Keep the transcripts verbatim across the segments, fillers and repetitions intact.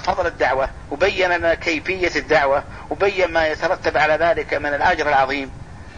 فضل الدعوة وبين لنا كيفية الدعوة وبين ما يترتب على ذلك من الأجر العظيم،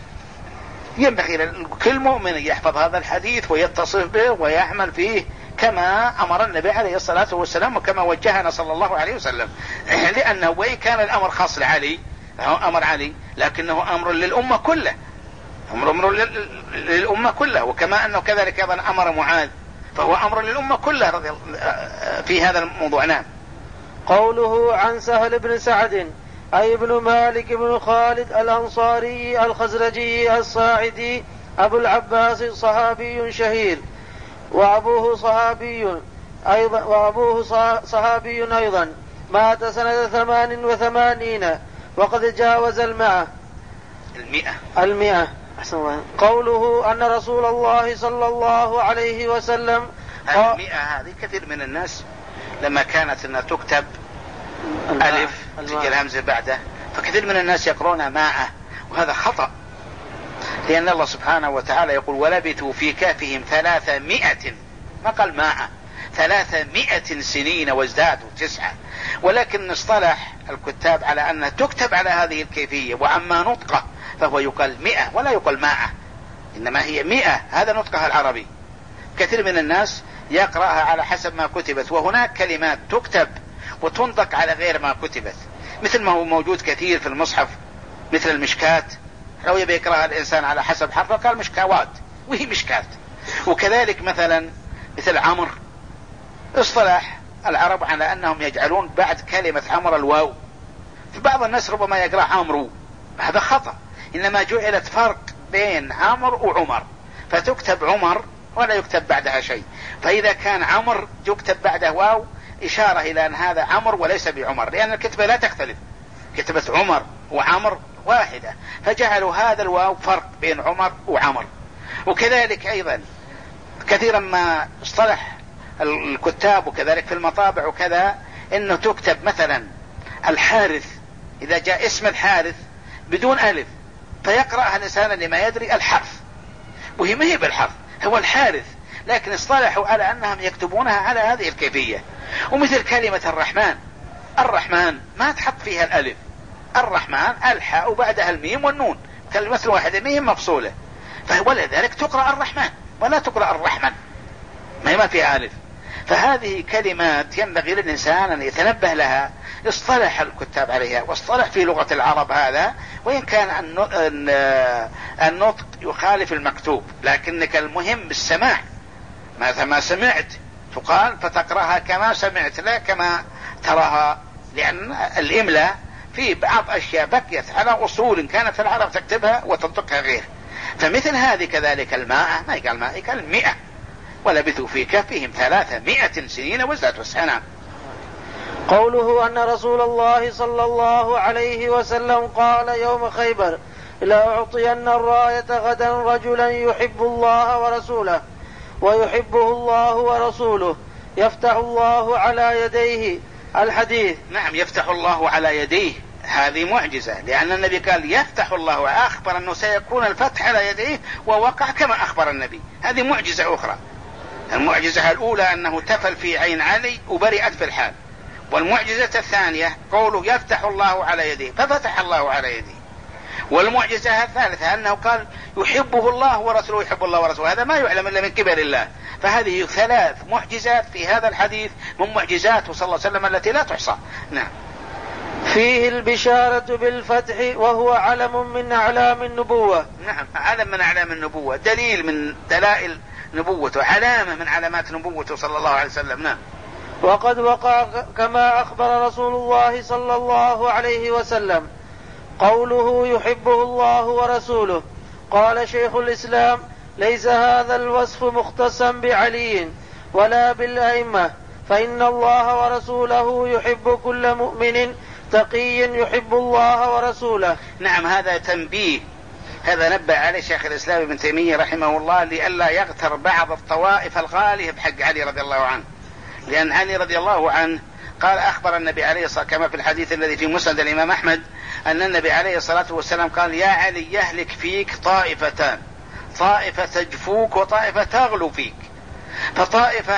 ينبغي لكل مؤمن يحفظ هذا الحديث ويتصف به ويعمل فيه كما أمر النبي عليه الصلاة والسلام وكما وجهنا صلى الله عليه وسلم. لأنه وإن كان الأمر خاص لعلي، أمر علي، لكنه أمر للأمة كله، أمر, أمر للأمة كله، وكما أنه كذلك أيضا أمر معاذ، فهو أمر للأمة كله رضي في هذا الموضوع. نعم. قوله عن سهل بن سعد أي ابن مالك بن خالد الأنصاري الخزرجي الصاعدي أبو العباس صحابي شهير، وأبوه صحابي أيضا وأبوه صحابي أيضا، مات سنة ثمان وثمانين وقد جاوز المئة المئة المئة قوله أن رسول الله صلى الله عليه وسلم المئة هذه كثير من الناس لما كانت أنها تكتب ألف تجي الهمزة بعده، فكثير من الناس يقرون ماء، وهذا خطأ، لأن الله سبحانه وتعالى يقول ولبثوا في كهفهم ثلاثمائة، ما قال ماء، ثلاثمائة سنين وازدادوا تسعة، ولكن اصطلح الكتاب على أنها تكتب على هذه الكيفية، وأما نطقه فهو يقال مئة ولا يقال ماء، إنما هي مئة، هذا نطقها العربي. كثير من الناس يقرأها على حسب ما كتبت، وهناك كلمات تكتب وتنطق على غير ما كتبت، مثل ما هو موجود كثير في المصحف، مثل المشكات، لو يبي يقرأها الإنسان على حسب حرفه قال مشكوات وهي مشكات. وكذلك مثلا مثل عمر، اصطلح العرب على أنهم يجعلون بعد كلمة عمر الواو، فبعض الناس ربما يقرأ عمرو، هذا خطأ، إنما جعلت فرق بين عمر وعمر، فتكتب عمر ولا يكتب بعدها شيء، فإذا كان عمر يكتب بعده واو إشارة إلى أن هذا عمر وليس بعمر، لأن الكتبة لا تختلف، كتبة عمر وعمر واحدة، فجعلوا هذا الواو فرق بين عمر وعمر. وكذلك أيضا كثيرا ما اصطلح الكتاب وكذلك في المطابع وكذا إنه تكتب مثلا الحارث، إذا جاء اسم الحارث بدون ألف فيقرأها الإنسان اللي ما يدري الحرف، وهي ما هي بالحرف، هو الحارث، لكن اصطلحوا على أنهم يكتبونها على هذه الكيفية. ومثل كلمة الرحمن، الرحمن ما تحط فيها الألف، الرحمن الحاء وبعدها الميم والنون، كلمة واحدة ميم مفصولة، ولذلك تقرأ الرحمن ولا تقرأ الرحمن، ما فيها ألف. فهذه كلمات ينبغي للإنسان أن يتنبه لها، اصطلح الكتاب عليها واصطلح في لغة العرب هذا، وإن كان النطق يخالف المكتوب، لكنك المهم بالسماع، ماذا ما سمعت تقال فتقرأها كما سمعت لا كما تراها، لأن الإملاء في بعض أشياء بقيت على أصول كانت العرب تكتبها وتنطقها غير، فمثل هذه كذلك الماء ما يقال ماء، يقال مئة، ولبثوا في كهفهم ثلاثمائة سنين وازدادوا تسعة. قوله أن رسول الله صلى الله عليه وسلم قال يوم خيبر لأعطين الراية غدا رجلا يحب الله ورسوله ويحبه الله ورسوله يفتح الله على يديه، الحديث. نعم، يفتح الله على يديه، هذه معجزة، لأن النبي قال يفتح الله، أخبر أنه سيكون الفتح على يديه ووقع كما أخبر النبي، هذه معجزة أخرى. المعجزة الأولى أنه تفل في عين علي وبرئت في الحال، والمعجزة الثانية قوله يفتح الله على يديه ففتح الله على يديه، والمعجزة الثالثة أنه قال يحبه الله ورسوله يحب الله ورسوله، هذا ما يعلم إلا من كبر الله. فهذه ثلاث معجزات في هذا الحديث من معجزاته صلى الله عليه وسلم التي لا تحصى. نعم. فيه البشارة بالفتح وهو علم من أعلام النبوة. نعم، علم من أعلام النبوة، دليل من دلائل نبوته، علامة من علامات نبوته صلى الله عليه وسلم. نعم. وقد وقع كما أخبر رسول الله صلى الله عليه وسلم قوله يحبه الله ورسوله. قال شيخ الإسلام ليس هذا الوصف مختصا بعلي ولا بالأئمة، فإن الله ورسوله يحب كل مؤمن تقي يحب الله ورسوله. نعم، هذا تنبيه، هذا نبه عليه شيخ الإسلام ابن تيمية رحمه الله لئلا يغتر بعض الطوائف الغالية بحق علي رضي الله عنه، لأن علي رضي الله عنه قال أخبر النبي عليه الصلاة كما في الحديث الذي في مسند الإمام أحمد أن النبي عليه الصلاة والسلام قال يا علي يهلك فيك طائفتان، طائفة تجفوك وطائفة تغلو فيك. فطائفة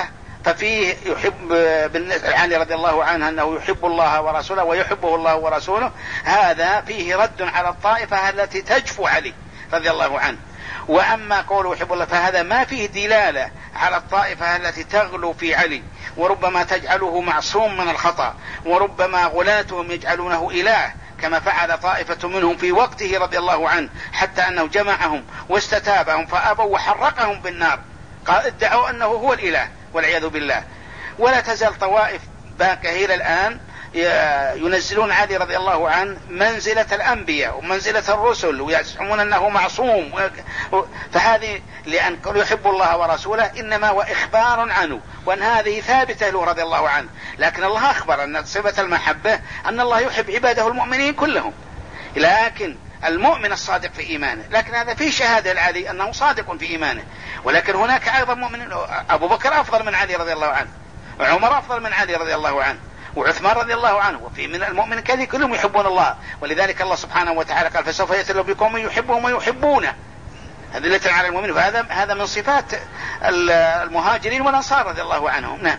ففيه يحب بالنسبة علي رضي الله عنه أنه يحب الله ورسوله ويحبه الله ورسوله، هذا فيه رد على الطائفة التي تجفو علي رضي الله عنه. وأما قوله يحب الله فهذا ما فيه دلالة على الطائفة التي تغلو في علي، وربما تجعله معصوم من الخطأ، وربما غلاتهم يجعلونه إله كما فعل طائفة منهم في وقته رضي الله عنه، حتى أنه جمعهم واستتابهم فأبوا وحرقهم بالنار، قال ادعوا أنه هو الإله والعياذ بالله. ولا تزال طوائف باقية إلى الآن ينزلون علي رضي الله عنه منزلة الأنبياء ومنزلة الرسل ويزعمون أنه معصوم. فهذه لأن يحب الله ورسوله إنما وإخبار عنه، وأن هذه ثابتة له رضي الله عنه. لكن الله أخبر أن صفة المحبة أن الله يحب عباده المؤمنين كلهم، لكن المؤمن الصادق في إيمانه. لكن هذا فيه شهادة لعلي أنه صادق في إيمانه. ولكن هناك أيضا مؤمن، أبو بكر أفضل من علي رضي الله عنه، عمر أفضل من علي رضي الله عنه، وعثمان رضي الله عنه، وفي من المؤمن كذلك كلهم يحبون الله. ولذلك الله سبحانه وتعالى قال فسوف يأتي الله بقوم يحبهم ويحبونه أذلة على المؤمنين. فهذا هذا من صفات المهاجرين والأنصار رضي الله عنهم. نعم.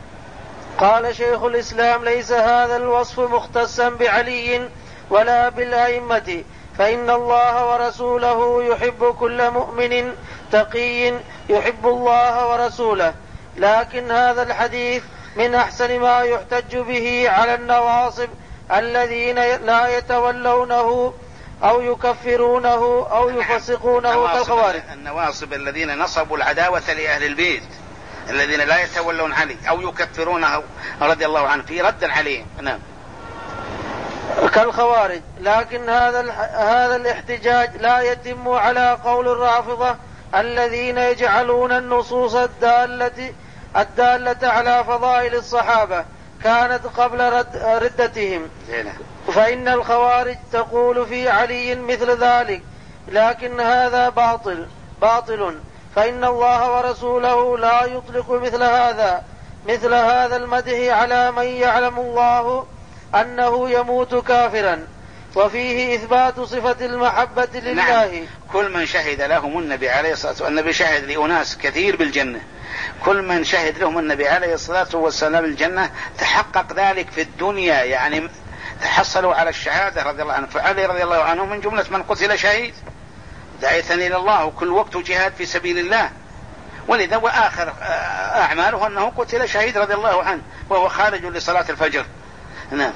قال شيخ الإسلام ليس هذا الوصف مختصا بعلي ولا بالأئمة، فإن الله ورسوله يحب كل مؤمن تقي يحب الله ورسوله. لكن هذا الحديث من أحسن ما يحتج به على النواصب الذين لا يتولونه أو يكفرونه أو يفسقونه كالخوارج. النواصب الذين نصبوا العداوة لأهل البيت الذين لا يتولون علي أو يكفرونه رضي الله عنه في رد عليهم. نعم. كالخوارج. لكن هذا هذا الاحتجاج لا يتم على قول الرافضة الذين يجعلون النصوص الدالة الدالة على فضائل الصحابة كانت قبل رد ردتهم، فإن الخوارج تقول في علي مثل ذلك، لكن هذا باطل باطل فإن الله ورسوله لا يطلق مثل هذا مثل هذا المدح على من يعلم الله أنه يموت كافرا. وفيه إثبات صفة المحبة لله. نعم. كل من شهد لهم النبي عليه الصلاة والسلام، النبي شهد لأناس كثير بالجنة، كل من شهد لهم النبي عليه الصلاة والسلام الجنة تحقق ذلك في الدنيا، يعني تحصلوا على الشهادة رضي الله عنه. فعلي رضي الله عنه من جملة من قتل شهيد داعية إلى الله، وكل وقت جهاد في سبيل الله. ولذا وآخر أعماله أنه قتل شهيد رضي الله عنه وهو خارج لصلاة الفجر. نعم.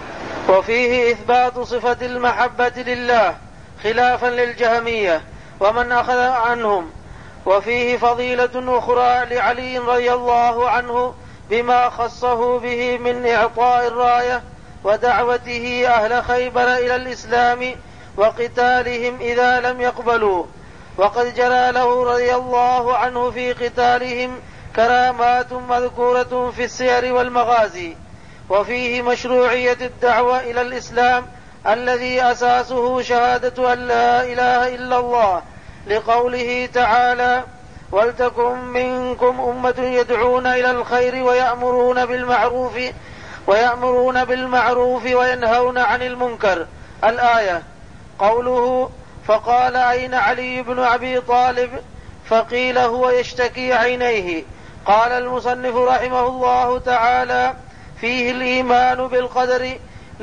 وفيه إثبات صفة المحبة لله خلافا للجهمية ومن أخذ عنهم. وفيه فضيلة أخرى لعلي رضي الله عنه بما خصه به من إعطاء الراية ودعوته أهل خيبر إلى الإسلام وقتالهم إذا لم يقبلوا. وقد جرى له رضي الله عنه في قتالهم كرامات مذكورة في السير والمغازي. وفيه مشروعية الدعوة إلى الإسلام الذي أساسه شهادة أن لا إله إلا الله، لقوله تعالى ولتكن منكم أمة يدعون إلى الخير ويأمرون بالمعروف ويأمرون بالمعروف وينهون عن المنكر الآية. قوله فقال أين علي بن أبي طالب؟ فقيل هو يشتكي عينيه. قال المصنف رحمه الله تعالى فيه الإيمان بالقدر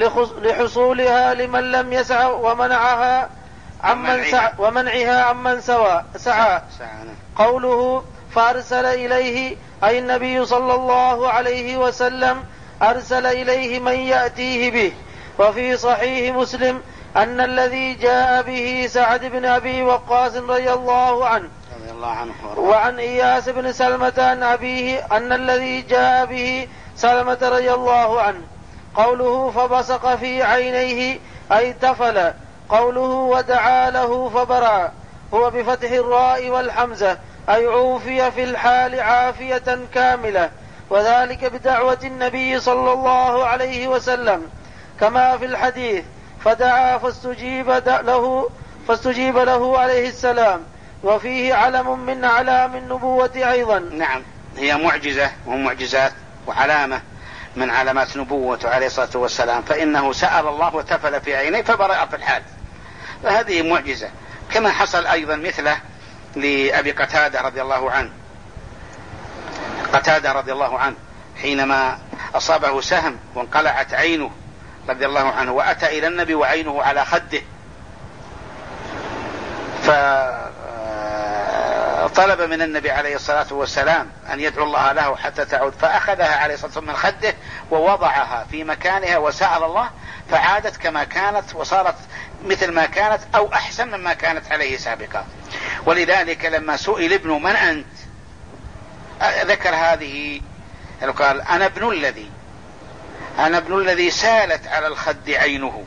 لحصولها لمن لم يسع ومنعها عمن سعى ومنعها عمن سوى سعى. قوله فأرسل إليه أي النبي صلى الله عليه وسلم أرسل إليه من يأتيه به. وفي صحيح مسلم أن الذي جاء به سعد بن أبي وقاص رضي الله عنه وعن إياس بن سلمة عن أبيه أن الذي جاء به سلمة رضي الله عنه. قوله فبصق في عينيه أي تفل. قوله ودعا له فبرأ هو بفتح الراء والحمزة أي عوفي في الحال عافية كاملة، وذلك بدعوة النبي صلى الله عليه وسلم كما في الحديث فدعا فاستجيب له فاستجيب له عليه السلام. وفيه علم من علام النبوة أيضا. نعم. هي معجزة ومعجزات وعلامة من علامات نبوته عليه الصلاة والسلام، فإنه سأل الله وتفل في عينيه فبرأ في الحال، فهذه معجزة. كما حصل أيضا مثله لأبي قتادة رضي الله عنه، قتادة رضي الله عنه حينما أصابه سهم وانقلعت عينه رضي الله عنه، وأتى إلى النبي وعينه على خده، فطلب من النبي عليه الصلاة والسلام أن يدعو الله له حتى تعود، فأخذها عليه الصلاة والسلام من خده ووضعها في مكانها وسأل الله، فعادت كما كانت وصارت مثل ما كانت أو أحسن مما كانت عليه سابقا. ولذلك لما سئل ابنه من أنت ذكر هذه، قال أنا ابن الذي أنا ابن الذي سالت على الخد عينه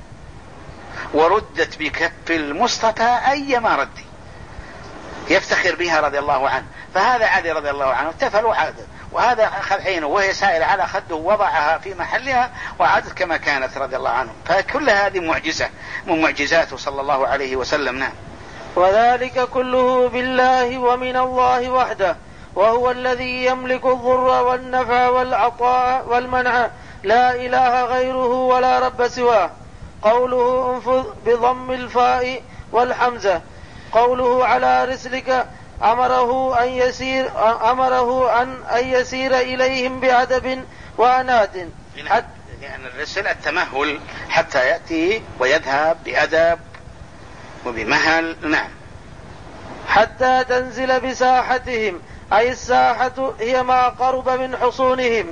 وردت بكف المصطفى أيما ردي، يفتخر بها رضي الله عنه. فهذا علي رضي الله عنه تفل وعادت، وهذا أخذ عينه وهي سائلة على خده ووضعها في محلها وعادت كما كانت رضي الله عنه. فكل هذه معجزة من معجزاته صلى الله عليه وسلم. نعم. وذلك كله بالله ومن الله وحده، وهو الذي يملك الضر والنفع والعطاء والمنع، لا إله غيره ولا رب سواه. قوله انفذ بضم الفاء والحمزة. قوله على رسلك أمره أن يسير أمره أن أن يسير إليهم بأدب وأنات، لأن يعني الرسل التمهل حتى يأتي ويذهب بأدب وبمهل. نعم. حتى تنزل بساحتهم، أي الساحة هي ما قرب من حصونهم.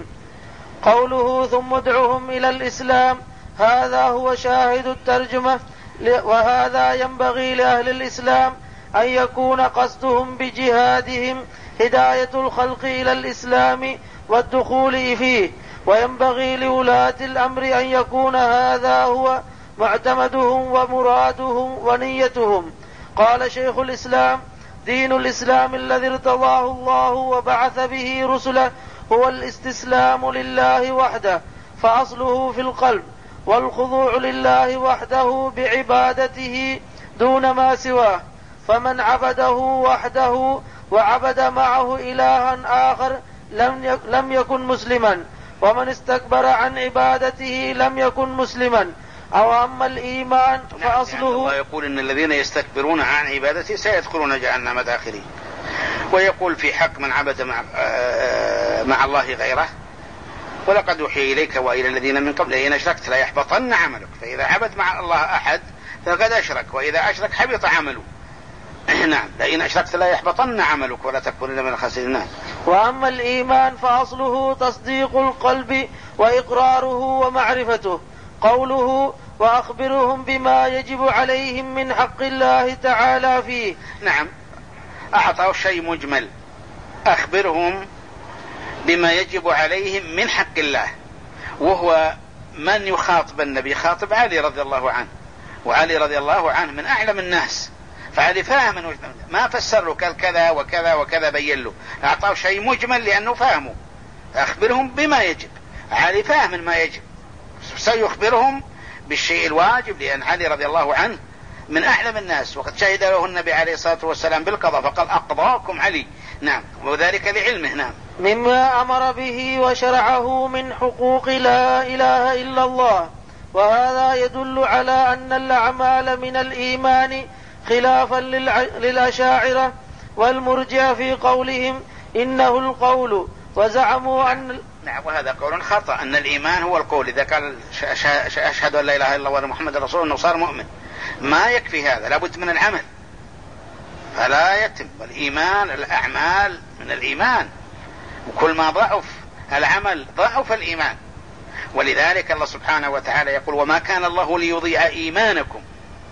قوله ثم ادعهم إلى الإسلام، هذا هو شاهد الترجمة، وهذا ينبغي لأهل الإسلام أن يكون قصدهم بجهادهم هداية الخلق إلى الإسلام والدخول فيه، وينبغي لولاة الأمر أن يكون هذا هو معتمدهم ومرادهم ونيتهم. قال شيخ الإسلام: دين الإسلام الذي ارتضاه الله وبعث به رسله هو الاستسلام لله وحده، فأصله في القلب، والخضوع لله وحده بعبادته دون ما سواه. فمن عبده وحده وعبد معه إلها آخر لم يكن مسلما، ومن استكبر عن عبادته لم يكن مسلما. أو أما الإيمان فأصله، يعني الله يقول إن الذين يستكبرون عن عبادته سيدخلون جهنم داخلين. ويقول في حق من عبد مع, مع الله غيره: ولقد أوحي إليك وإلى الذين من قبل إن أشركت لا يحبطن عملك. فإذا عبد مع الله أحد فقد أشرك، وإذا أشرك حبط عمله. نعم. لئن أشركت لا يحبطن عملك ولا تكونن من الخاسرين. وأما الإيمان فأصله تصديق القلب وإقراره ومعرفته. قوله وأخبرهم بما يجب عليهم من حق الله تعالى فيه. نعم. أعطاه شيء مجمل: أخبرهم بما يجب عليهم من حق الله. وهو من يخاطب النبي؟ خاطب علي رضي الله عنه، وعلي رضي الله عنه من أعلم الناس، فعلي فاهم، ما فسر له كذا وكذا وكذا، بين له، أعطاه شيء مجمل لأنه فاهمه. أخبرهم بما يجب. علي فاهم ما يجب، سيخبرهم بالشيء الواجب، لأن علي رضي الله عنه من أعلم الناس، وقد شهد له النبي عليه الصلاة والسلام بالقضاء فقال: أقضاكم علي. نعم. وذلك لعلمه. نعم. مما أمر به وشرعه من حقوق لا إله إلا الله. وهذا يدل على أن الأعمال من الإيمان، خلافا للأشاعرة والمرجئة في قولهم إنه القول، وزعموا أن نعم. وهذا قول خطأ، أن الإيمان هو القول. إذا قال أشهد أن لا إله إلا الله وأن محمد رسول الله صار مؤمن. ما يكفي هذا، لابد من العمل، فلا يتم. والإيمان الأعمال من الإيمان، وكل ما ضعف العمل ضعف الإيمان. ولذلك الله سبحانه وتعالى يقول: وما كان الله ليضيع إيمانكم.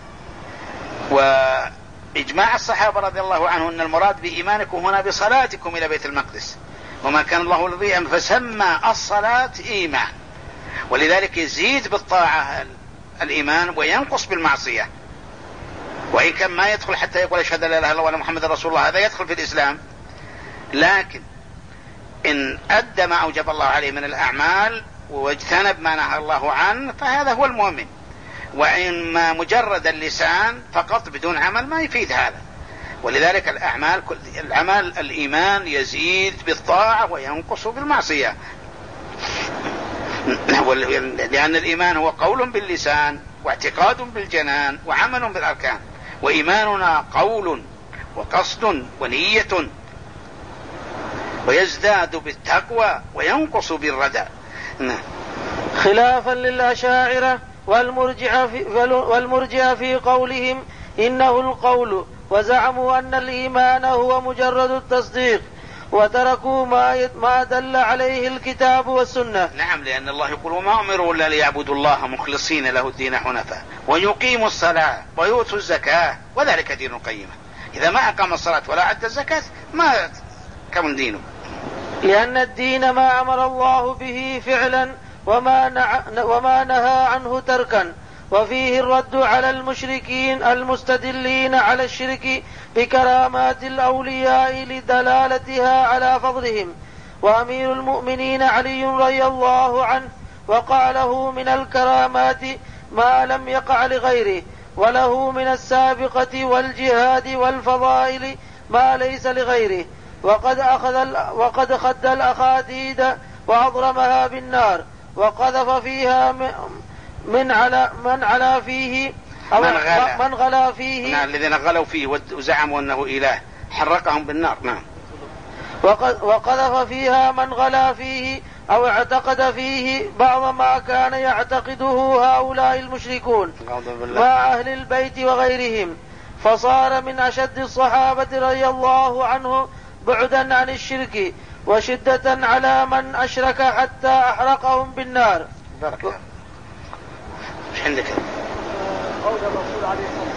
وإجماع الصحابة رضي الله عنهم أن المراد بإيمانكم هنا بصلاتكم إلى بيت المقدس، وما كان الله ليضيع، فسمى الصلاة إيمان. ولذلك يزيد بالطاعة الإيمان وينقص بالمعصية. وإن كان ما يدخل حتى يقول أشهد أن لا إله إلا الله وأن محمد رسول الله، هذا يدخل في الإسلام، لكن إن أدى ما أوجب الله عليه من الأعمال واجتنب ما نهى الله عنه فهذا هو المؤمن. وإما مجرد اللسان فقط بدون عمل ما يفيد هذا. ولذلك الأعمال، العمل الإيمان يزيد بالطاعة وينقص بالمعصية، لأن الإيمان هو قول باللسان واعتقاد بالجنان وعمل بالأركان، وإيماننا قول وقصد ونية. ويزداد بالتقوى وينقص بالردى. خلافا للأشاعرة والمرجئة في, والمرجئة في قولهم إنه القول، وزعموا أن الإيمان هو مجرد التصديق، وتركوا ما ما دل عليه الكتاب والسنة. نعم، لأن الله يقول وما أمروا إلا ليعبدوا الله مخلصين له الدين حنفاء ويقيموا الصلاة ويؤتوا الزكاة وذلك دين القيمة. إذا ما أقام الصلاة ولا أدى الزكاة ما كمن دينه، لأن الدين ما أمر الله به فعلا وما, نع... وما نهى عنه تركا. وفيه الرد على المشركين المستدلين على الشرك بكرامات الأولياء لدلالتها على فضلهم. وأمير المؤمنين علي رضي الله عنه وقع له من الكرامات ما لم يقع لغيره، وله من السابقة والجهاد والفضائل ما ليس لغيره، وقد أخذ وقد خد الأخاديد وأضرمها بالنار وقذف فيها من على من على فيه أو من غلا, من غلا فيه نعم الذين غلوا فيه وزعموا أنه إله حرقهم بالنار. نعم. وقذف فيها من غلا فيه أو اعتقد فيه بعض ما كان يعتقده هؤلاء المشركون مع أهل البيت وغيرهم، فصار من أشد الصحابة رضي الله عنه بعدا عن الشرك وشدة على من أشرك حتى أحرقهم بالنار. بركة. مش عندك قول الرسول عليه الصلاة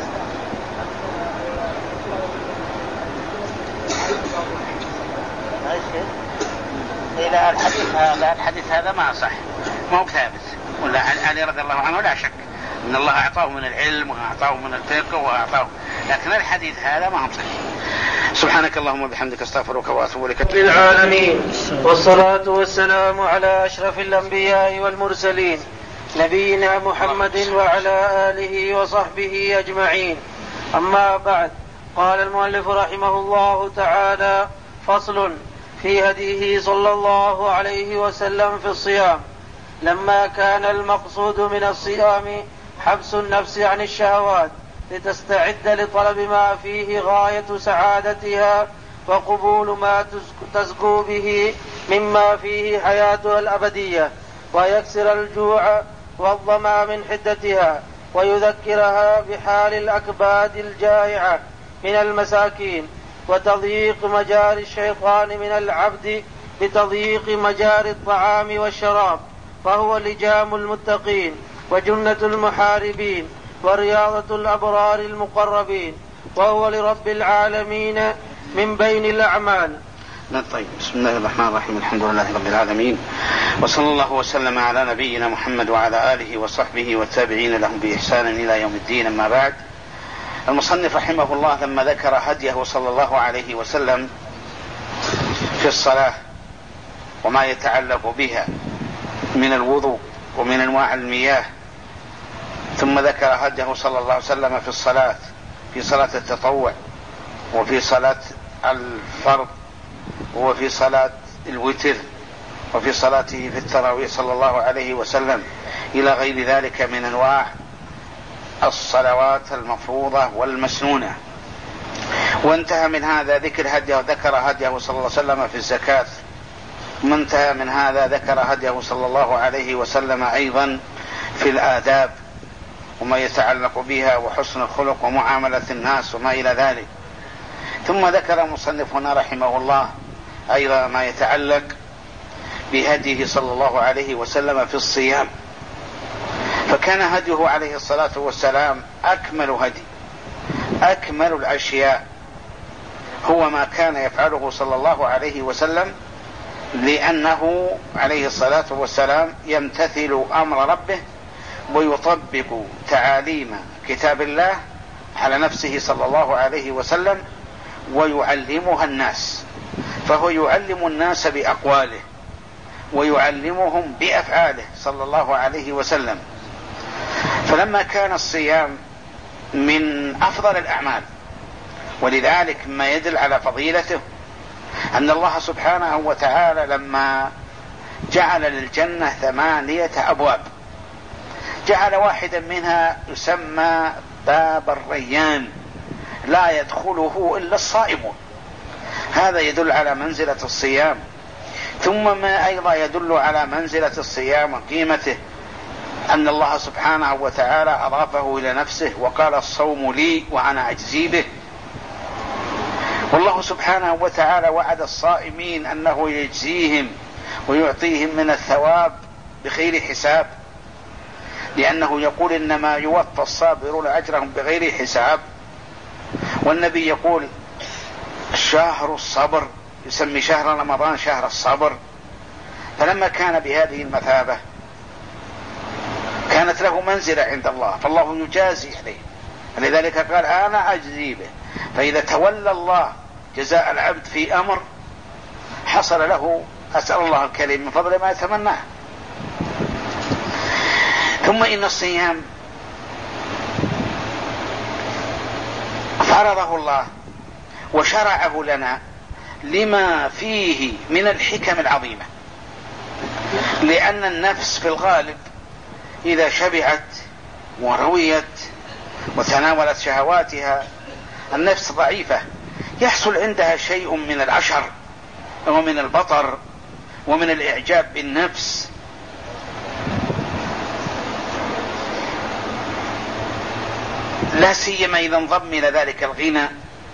والسلام إلى الحديث هذا الحديث هذا ما صح، ما هو ثابت. ولا علي رضي الله عنه لا شك أن الله أعطاه من العلم وأعطاه من الفقه وأعطاه، لكن الحديث هذا ما هو صحيح. سبحانك اللهم وبحمدك استغفرك واتوب اليك. للعالمين، والصلاة والسلام على أشرف الأنبياء والمرسلين نبينا محمد وعلى آله وصحبه أجمعين. أما بعد، قال المؤلف رحمه الله تعالى: فصل في هديه صلى الله عليه وسلم في الصيام. لما كان المقصود من الصيام حبس النفس عن الشهوات لتستعد لطلب ما فيه غاية سعادتها وقبول ما تزكو به مما فيه حياتها الأبدية، ويكسر الجوع والظمأ من حدتها، ويذكرها بحال الأكباد الجائعة من المساكين، وتضييق مجاري الشيطان من العبد بتضييق مجاري الطعام والشراب، فهو لجام المتقين وجنة المحاربين ورياضة الأبرار المقربين، وهو لرب العالمين من بين الأعمال. طيب، بسم الله الرحمن الرحيم، الحمد لله رب العالمين، وصلى الله وسلم على نبينا محمد وعلى آله وصحبه والتابعين لهم بإحسان إلى يوم الدين. أما بعد، المصنف رحمه الله لما ذكر هديه صلى الله عليه وسلم في الصلاة وما يتعلق بها من الوضوء ومن أنواع المياه، ثم ذكر هديه صلى الله عليه وسلم في الصلاة، في صلاة التطوع وفي صلاة الفرض وفي صلاة الوتر وفي صلاته في التراويح صلى الله عليه وسلم إلى غير ذلك من أنواع الصلوات المفروضة والمسنونة. وانتهى من هذا ذكر هديه، ذكر هديه صلى الله عليه وسلم في الزكاة، وانتهى من هذا ذكر هديه صلى الله عليه وسلم أيضا في الآداب وما يتعلق بها وحسن الخلق ومعاملة الناس وما إلى ذلك. ثم ذكر مصنفنا رحمه الله أيضا ما يتعلق بهديه صلى الله عليه وسلم في الصيام، فكان هديه عليه الصلاة والسلام أكمل هدي، أكمل الأشياء هو ما كان يفعله صلى الله عليه وسلم، لأنه عليه الصلاة والسلام يمتثل أمر ربه ويطبق تعاليم كتاب الله على نفسه صلى الله عليه وسلم ويعلمها الناس، فهو يعلم الناس بأقواله ويعلمهم بأفعاله صلى الله عليه وسلم. فلما كان الصيام من أفضل الأعمال، ولذلك ما يدل على فضيلته أن الله سبحانه وتعالى لما جعل للجنة ثمانية أبواب، جعل واحدا منها يسمى باب الريان لا يدخله إلا الصائمون. هذا يدل على منزلة الصيام. ثم ما أيضا يدل على منزلة الصيام وقيمته أن الله سبحانه وتعالى أضافه إلى نفسه وقال الصوم لي وأنا أجزي به. والله سبحانه وتعالى وعد الصائمين أنه يجزيهم ويعطيهم من الثواب بغير حساب، لأنه يقول إنما يوفى الصابرون أجرهم بغير حساب. والنبي يقول شهر الصبر، يسمي شهر رمضان شهر الصبر. فلما كان بهذه المثابة كانت له منزلة عند الله، فالله يجازي عليه، لذلك قال أنا أجزي به. فإذا تولى الله جزاء العبد في أمر حصل له، أسأل الله الكريم من فضل ما يتمناه. ثم إن الصيام فرضه الله وشرعه لنا لما فيه من الحكم العظيمة، لأن النفس في الغالب إذا شبعت ورويت وتناولت شهواتها النفس ضعيفة، يحصل عندها شيء من العشر ومن البطر ومن الإعجاب بالنفس. لا سيما إذا انضم إلى ذلك الغنى،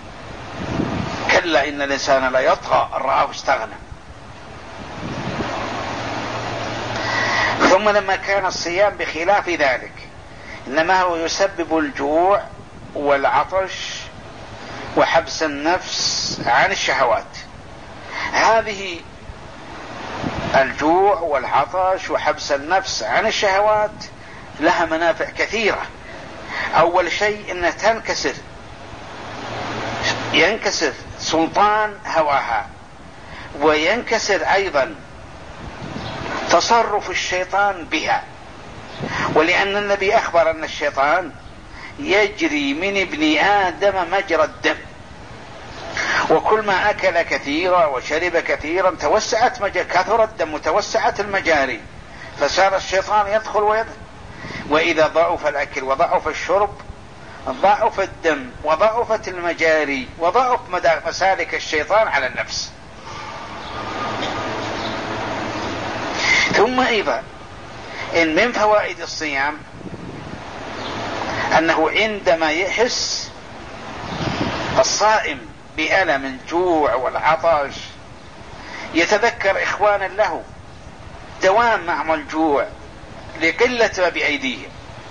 كلا إن الإنسان لا يطغى أن رآه استغنى. ثم لما كان الصيام بخلاف ذلك إنما هو يسبب الجوع والعطش وحبس النفس عن الشهوات. هذه الجوع والعطش وحبس النفس عن الشهوات لها منافع كثيرة. أول شيء أنها تنكسر، ينكسر سلطان هواها، وينكسر أيضا تصرف الشيطان بها. ولأن النبي أخبر أن الشيطان يجري من ابن آدم مجرى الدم، وكل ما أكل كثيرا وشرب كثيرا توسعت مجاري، كثر الدم وتوسعت المجاري، فصار الشيطان يدخل ويدخل. وإذا ضعف الأكل وضعف الشرب ضعف الدم وضعفت المجاري وضعف مسالك الشيطان على النفس. ثم أيضا إن من فوائد الصيام أنه عندما يحس الصائم بألم الجوع والعطش يتذكر إخوانا له دوام معهم الجوع لقلة ما بأيديهم،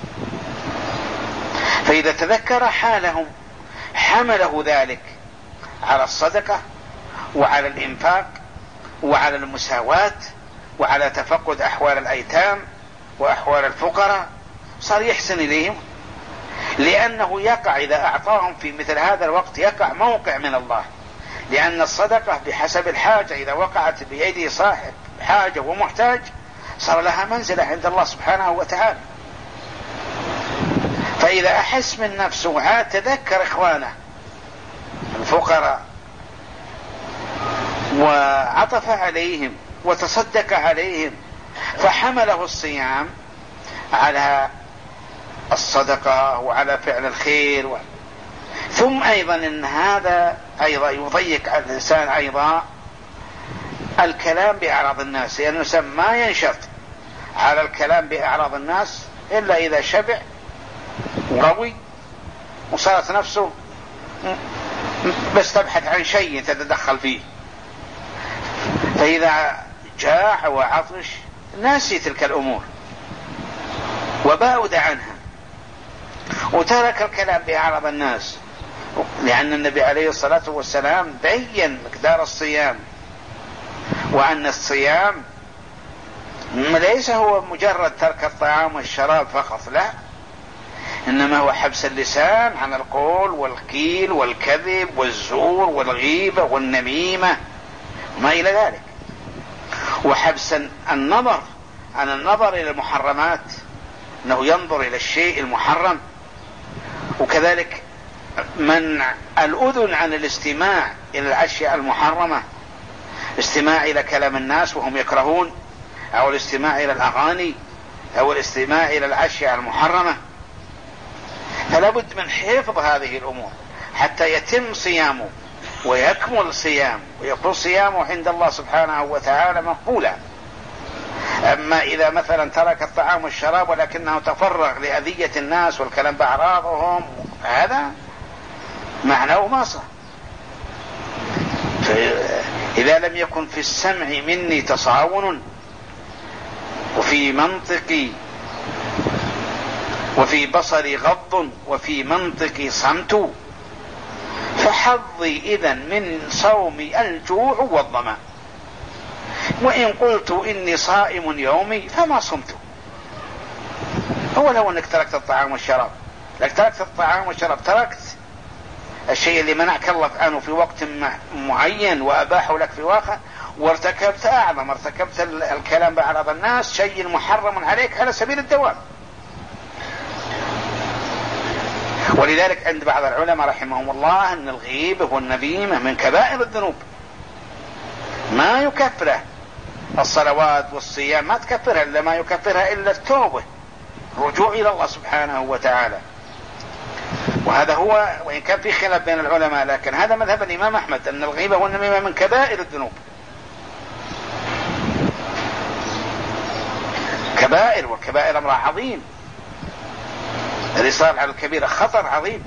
فإذا تذكر حالهم حمله ذلك على الصدقة وعلى الإنفاق وعلى المساواة وعلى تفقد أحوال الأيتام وأحوال الفقراء، صار يحسن إليهم، لأنه يقع إذا أعطاهم في مثل هذا الوقت يقع موقع من الله. لأن الصدقة بحسب الحاجة إذا وقعت بيد صاحب حاجة ومحتاج صار لها منزلة عند الله سبحانه وتعالى. فإذا أحس من نفسه وعاد تذكر إخوانه الفقراء وعطف عليهم وتصدق عليهم فحمله الصيام على الصدقة وعلى فعل الخير و... ثم أيضا إن هذا أيضا يضيق على الإنسان أيضا الكلام بأعراض الناس، لأنه يعني ما ينشط على الكلام بأعراض الناس إلا إذا شبع وروي وصارت نفسه بس تبحث عن شيء تتدخل فيه. فإذا جاع وعطش ناسي تلك الأمور وبعد عنها وترك الكلام بأعراض الناس، لأن النبي عليه الصلاة والسلام بين مقدار الصيام، وأن الصيام ليس هو مجرد ترك الطعام والشراب فقط، لا، إنما هو حبس اللسان عن القول والقيل والكذب والزور والغيبة والنميمة وما إلى ذلك، وحبس النظر عن النظر إلى المحرمات، أنه ينظر إلى الشيء المحرم، وكذلك منع الأذن عن الاستماع إلى الأشياء المحرمة، الاستماع إلى كلام الناس وهم يكرهون، أو الاستماع إلى الأغاني، أو الاستماع إلى الأشياء المحرمة. فلا بد من حفظ هذه الأمور حتى يتم صيامه ويكمل صيام ويكون صيامه عند الله سبحانه وتعالى مقبولا. أما إذا مثلا ترك الطعام والشراب ولكنه تفرغ لأذية الناس والكلام بأعراضهم، هذا معناه ما صح. إذا لم يكن في السمع مني تصاون وفي منطقي وفي بصري غض وفي منطقي صمت، فحظي إذن من صومي الجوع والظمأ، وإن قلت إني صائم يومي فما صمت. هو لو أنك تركت الطعام والشراب، لك تركت الطعام والشراب، تركت الشيء اللي منعك الله عنه في وقت معين وأباحه لك في واقع، وارتكبت أعظم، ارتكبت الكلام بأعراض الناس، شيء محرم عليك على سبيل الدوام. ولذلك عند بعض العلماء رحمهم الله أن الغيبة والنميمة من كبائر الذنوب، ما يكفره الصلوات والصيام، ما تكفرها إلا ما يكفرها إلا التوبة، رجوع إلى الله سبحانه وتعالى. وهذا هو، وإن كان في خلاف بين العلماء، لكن هذا مذهب الإمام أحمد أن الغيبة والنميمة من كبائر الذنوب، كبائر، والكبائر أمر عظيم، الإصرار على الكبيرة خطر عظيم.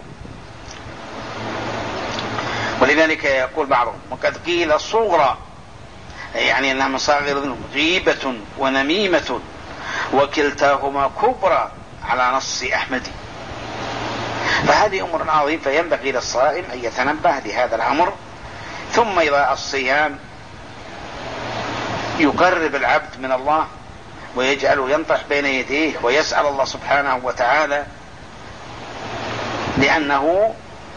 ولذلك يقول بعضهم وقد قيل الصغرى، يعني أنها من صاغر الذنوب، غيبة ونميمة وكلتاهما كبرى على نص أحمد. فهذه أمر عظيم، فينبغي للصائم أن يتنبه لهذا الأمر. ثم إذا الصيام يقرب العبد من الله ويجعله ينطح بين يديه ويسأل الله سبحانه وتعالى، لأنه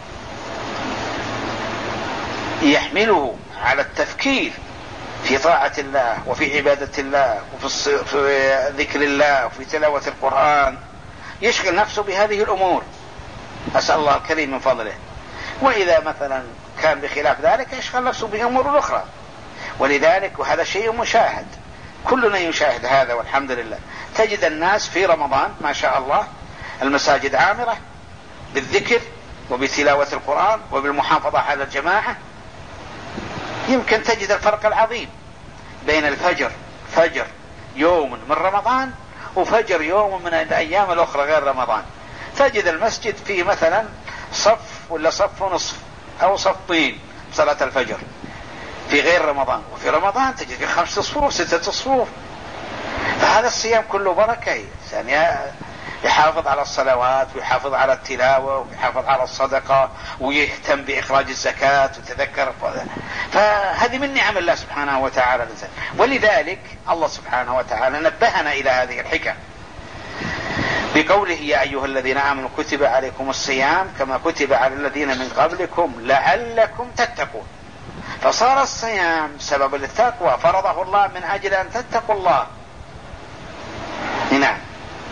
يحمله على التفكير في طاعة الله وفي عبادة الله وفي ذكر الله وفي تلاوة القرآن، يشغل نفسه بهذه الأمور، أسأل الله الكريم من فضله. وإذا مثلا كان بخلاف ذلك يشغل نفسه بأمور أخرى. ولذلك وهذا شيء مشاهد، كلنا يشاهد هذا والحمد لله. تجد الناس في رمضان ما شاء الله المساجد عامرة بالذكر وبتلاوة القرآن وبالمحافظة على الجماعة. يمكن تجد الفرق العظيم بين الفجر فجر يوم من رمضان وفجر يوم من الأيام الأخرى غير رمضان. تجد المسجد فيه مثلا صف ولا صف ونصف أو صفين صلاة الفجر في غير رمضان، وفي رمضان تجد في خمسة صفوف ستة صفوف. فهذا الصيام كله بركة، يعني يحافظ على الصلوات ويحافظ على التلاوة ويحافظ على الصدقة ويهتم بإخراج الزكاة وتذكر. فهذه من نعم الله سبحانه وتعالى الإنسان. ولذلك الله سبحانه وتعالى نبهنا إلى هذه الحكم بقوله يا أيها الذين آمنوا كتب عليكم الصيام كما كتب على الذين من قبلكم لعلكم تتقون. فصار الصيام سبب للتقوى، فرضه الله من أجل أن تتقوا الله. نعم.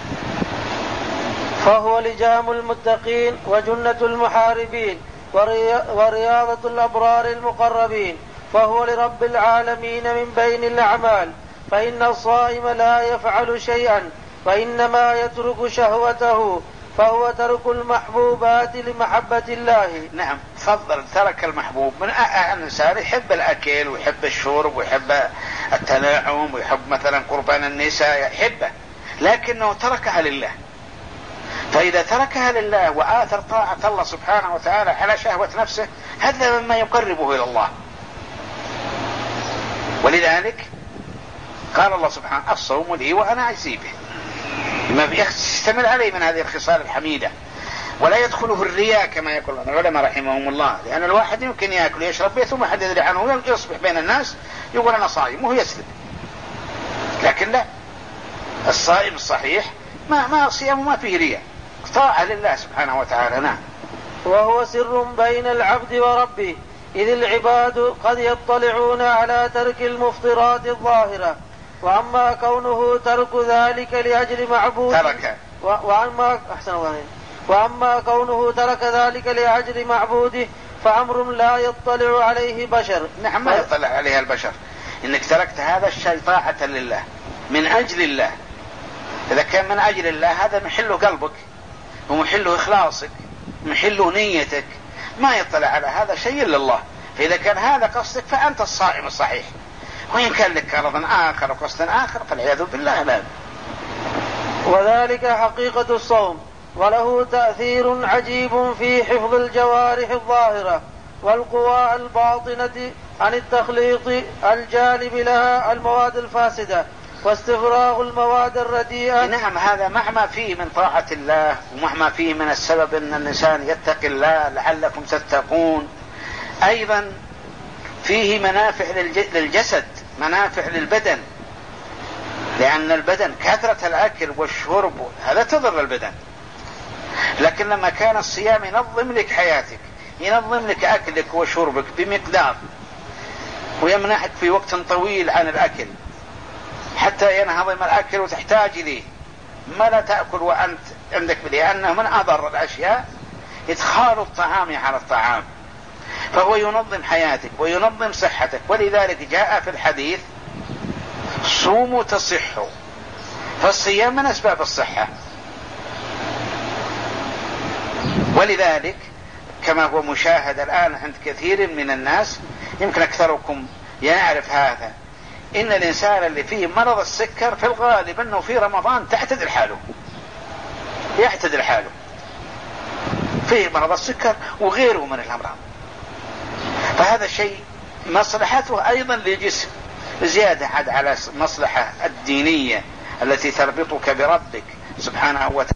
فهو لجام المتقين وجنة المحاربين ورياضة الأبرار المقربين، فهو لرب العالمين من بين الأعمال. فإن الصائم لا يفعل شيئا وإنما يترك شهوته، فهو ترك المحبوبات لمحبة الله. نعم، فضل ترك المحبوب. من الإنسان يحب الأكل ويحب الشرب ويحب التناعم ويحب مثلا قربان النساء، يحبه، لكنه تركها لله. فإذا تركها لله وآثر طاعة الله سبحانه وتعالى على شهوة نفسه، هذا مما يقربه إلى الله. ولذلك قال الله سبحانه الصوم لي وأنا أجزي به، ما يشتمل عليه من هذه الخصال الحميدة. ولا يدخله الرياء كما يقول العلماء رحمهم الله، لأن الواحد يمكن يأكل ويشرب بيه ثم حد يدري عنه يصبح بين الناس يقول أنا صائم وهو يسلم. لكن لا، الصائم الصحيح ما ما صيامه ما فيه رياء، طاعة لله سبحانه وتعالى. نعم. وهو سر بين العبد وربه، إذ العباد قد يطلعون على ترك المفطرات الظاهرة، وأما كونه ترك ذلك لأجل معبود ترك و... وأما أحسن الله وأما كونه ترك ذلك لأجل معبوده فأمر لا يطلع عليه بشر. نعم، ما يطلع عليها البشر. إنك تركت هذا الشيء طاعة لله من أجل الله. إذا كان من أجل الله هذا محله قلبك ومحله إخلاصك، محله نيتك، ما يطلع على هذا شيء إلا الله. فإذا كان هذا قصدك فأنت الصائم الصحيح، وإن كان لك غرض آخر وقصد آخر فالعياذ بالله لا. وذلك حقيقة الصوم، وله تأثير عجيب في حفظ الجوارح الظاهرة والقوى الباطنة عن التخليط الجالب لها المواد الفاسدة واستفراغ المواد الرديئة. نعم، هذا مهما فيه من طاعة الله ومهما فيه من السبب أن الإنسان يتقي الله لعلكم تتقون، أيضا فيه منافع للجسد، منافع للبدن، لأن البدن كثرة الأكل والشرب هذا تضر البدن. لكن لما كان الصيام ينظم لك حياتك، ينظم لك أكلك وشربك بمقدار، ويمنعك في وقت طويل عن الأكل حتى ينهضم الأكل وتحتاج إليه، ما لا تأكل وأنت عندك، لأنه من أضر الأشياء إدخال الطعام على الطعام، فهو ينظم حياتك وينظم صحتك. ولذلك جاء في الحديث صوموا تصحوا، فالصيام من أسباب الصحة. ولذلك كما هو مشاهد الآن عند كثير من الناس، يمكن أكثركم يعرف هذا، إن الإنسان اللي فيه مرض السكر في الغالب أنه في رمضان تعتدل حاله، يعتدل حاله فيه مرض السكر وغيره من الأمراض، فهذا شيء مصلحته أيضا للجسم زيادة على مصلحة الدينية التي تربطك بربك سبحانه وتعالى.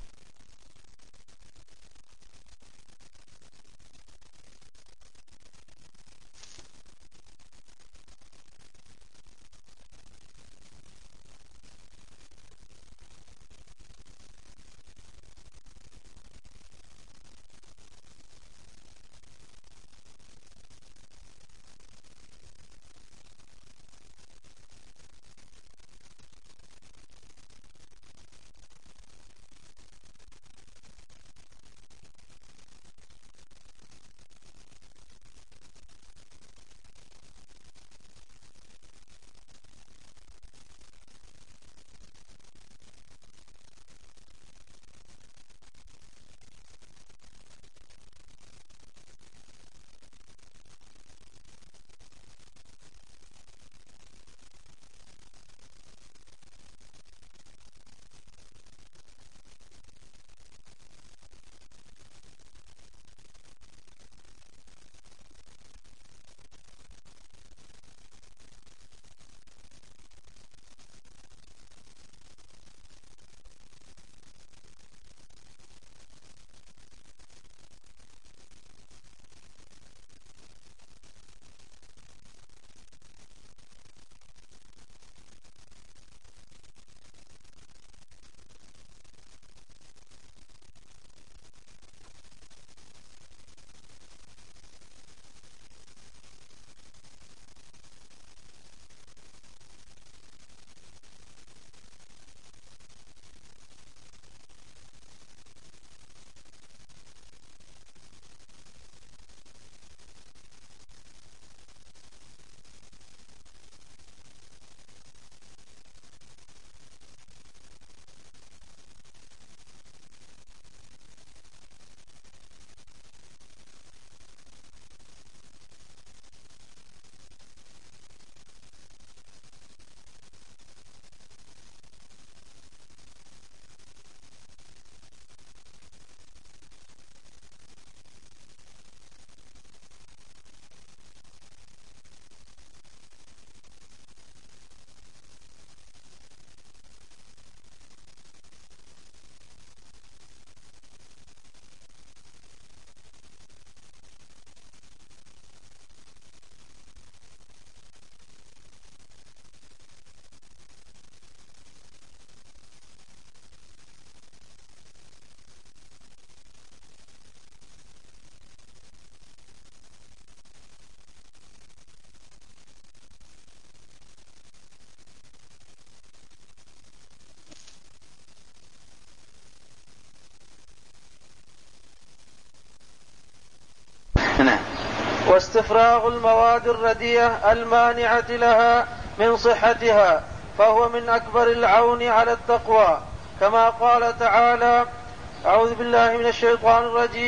واستفراغ المواد الرديئة المانعة لها من صحتها، فهو من أكبر العون على التقوى، كما قال تعالى: أعوذ بالله من الشيطان الرجيم،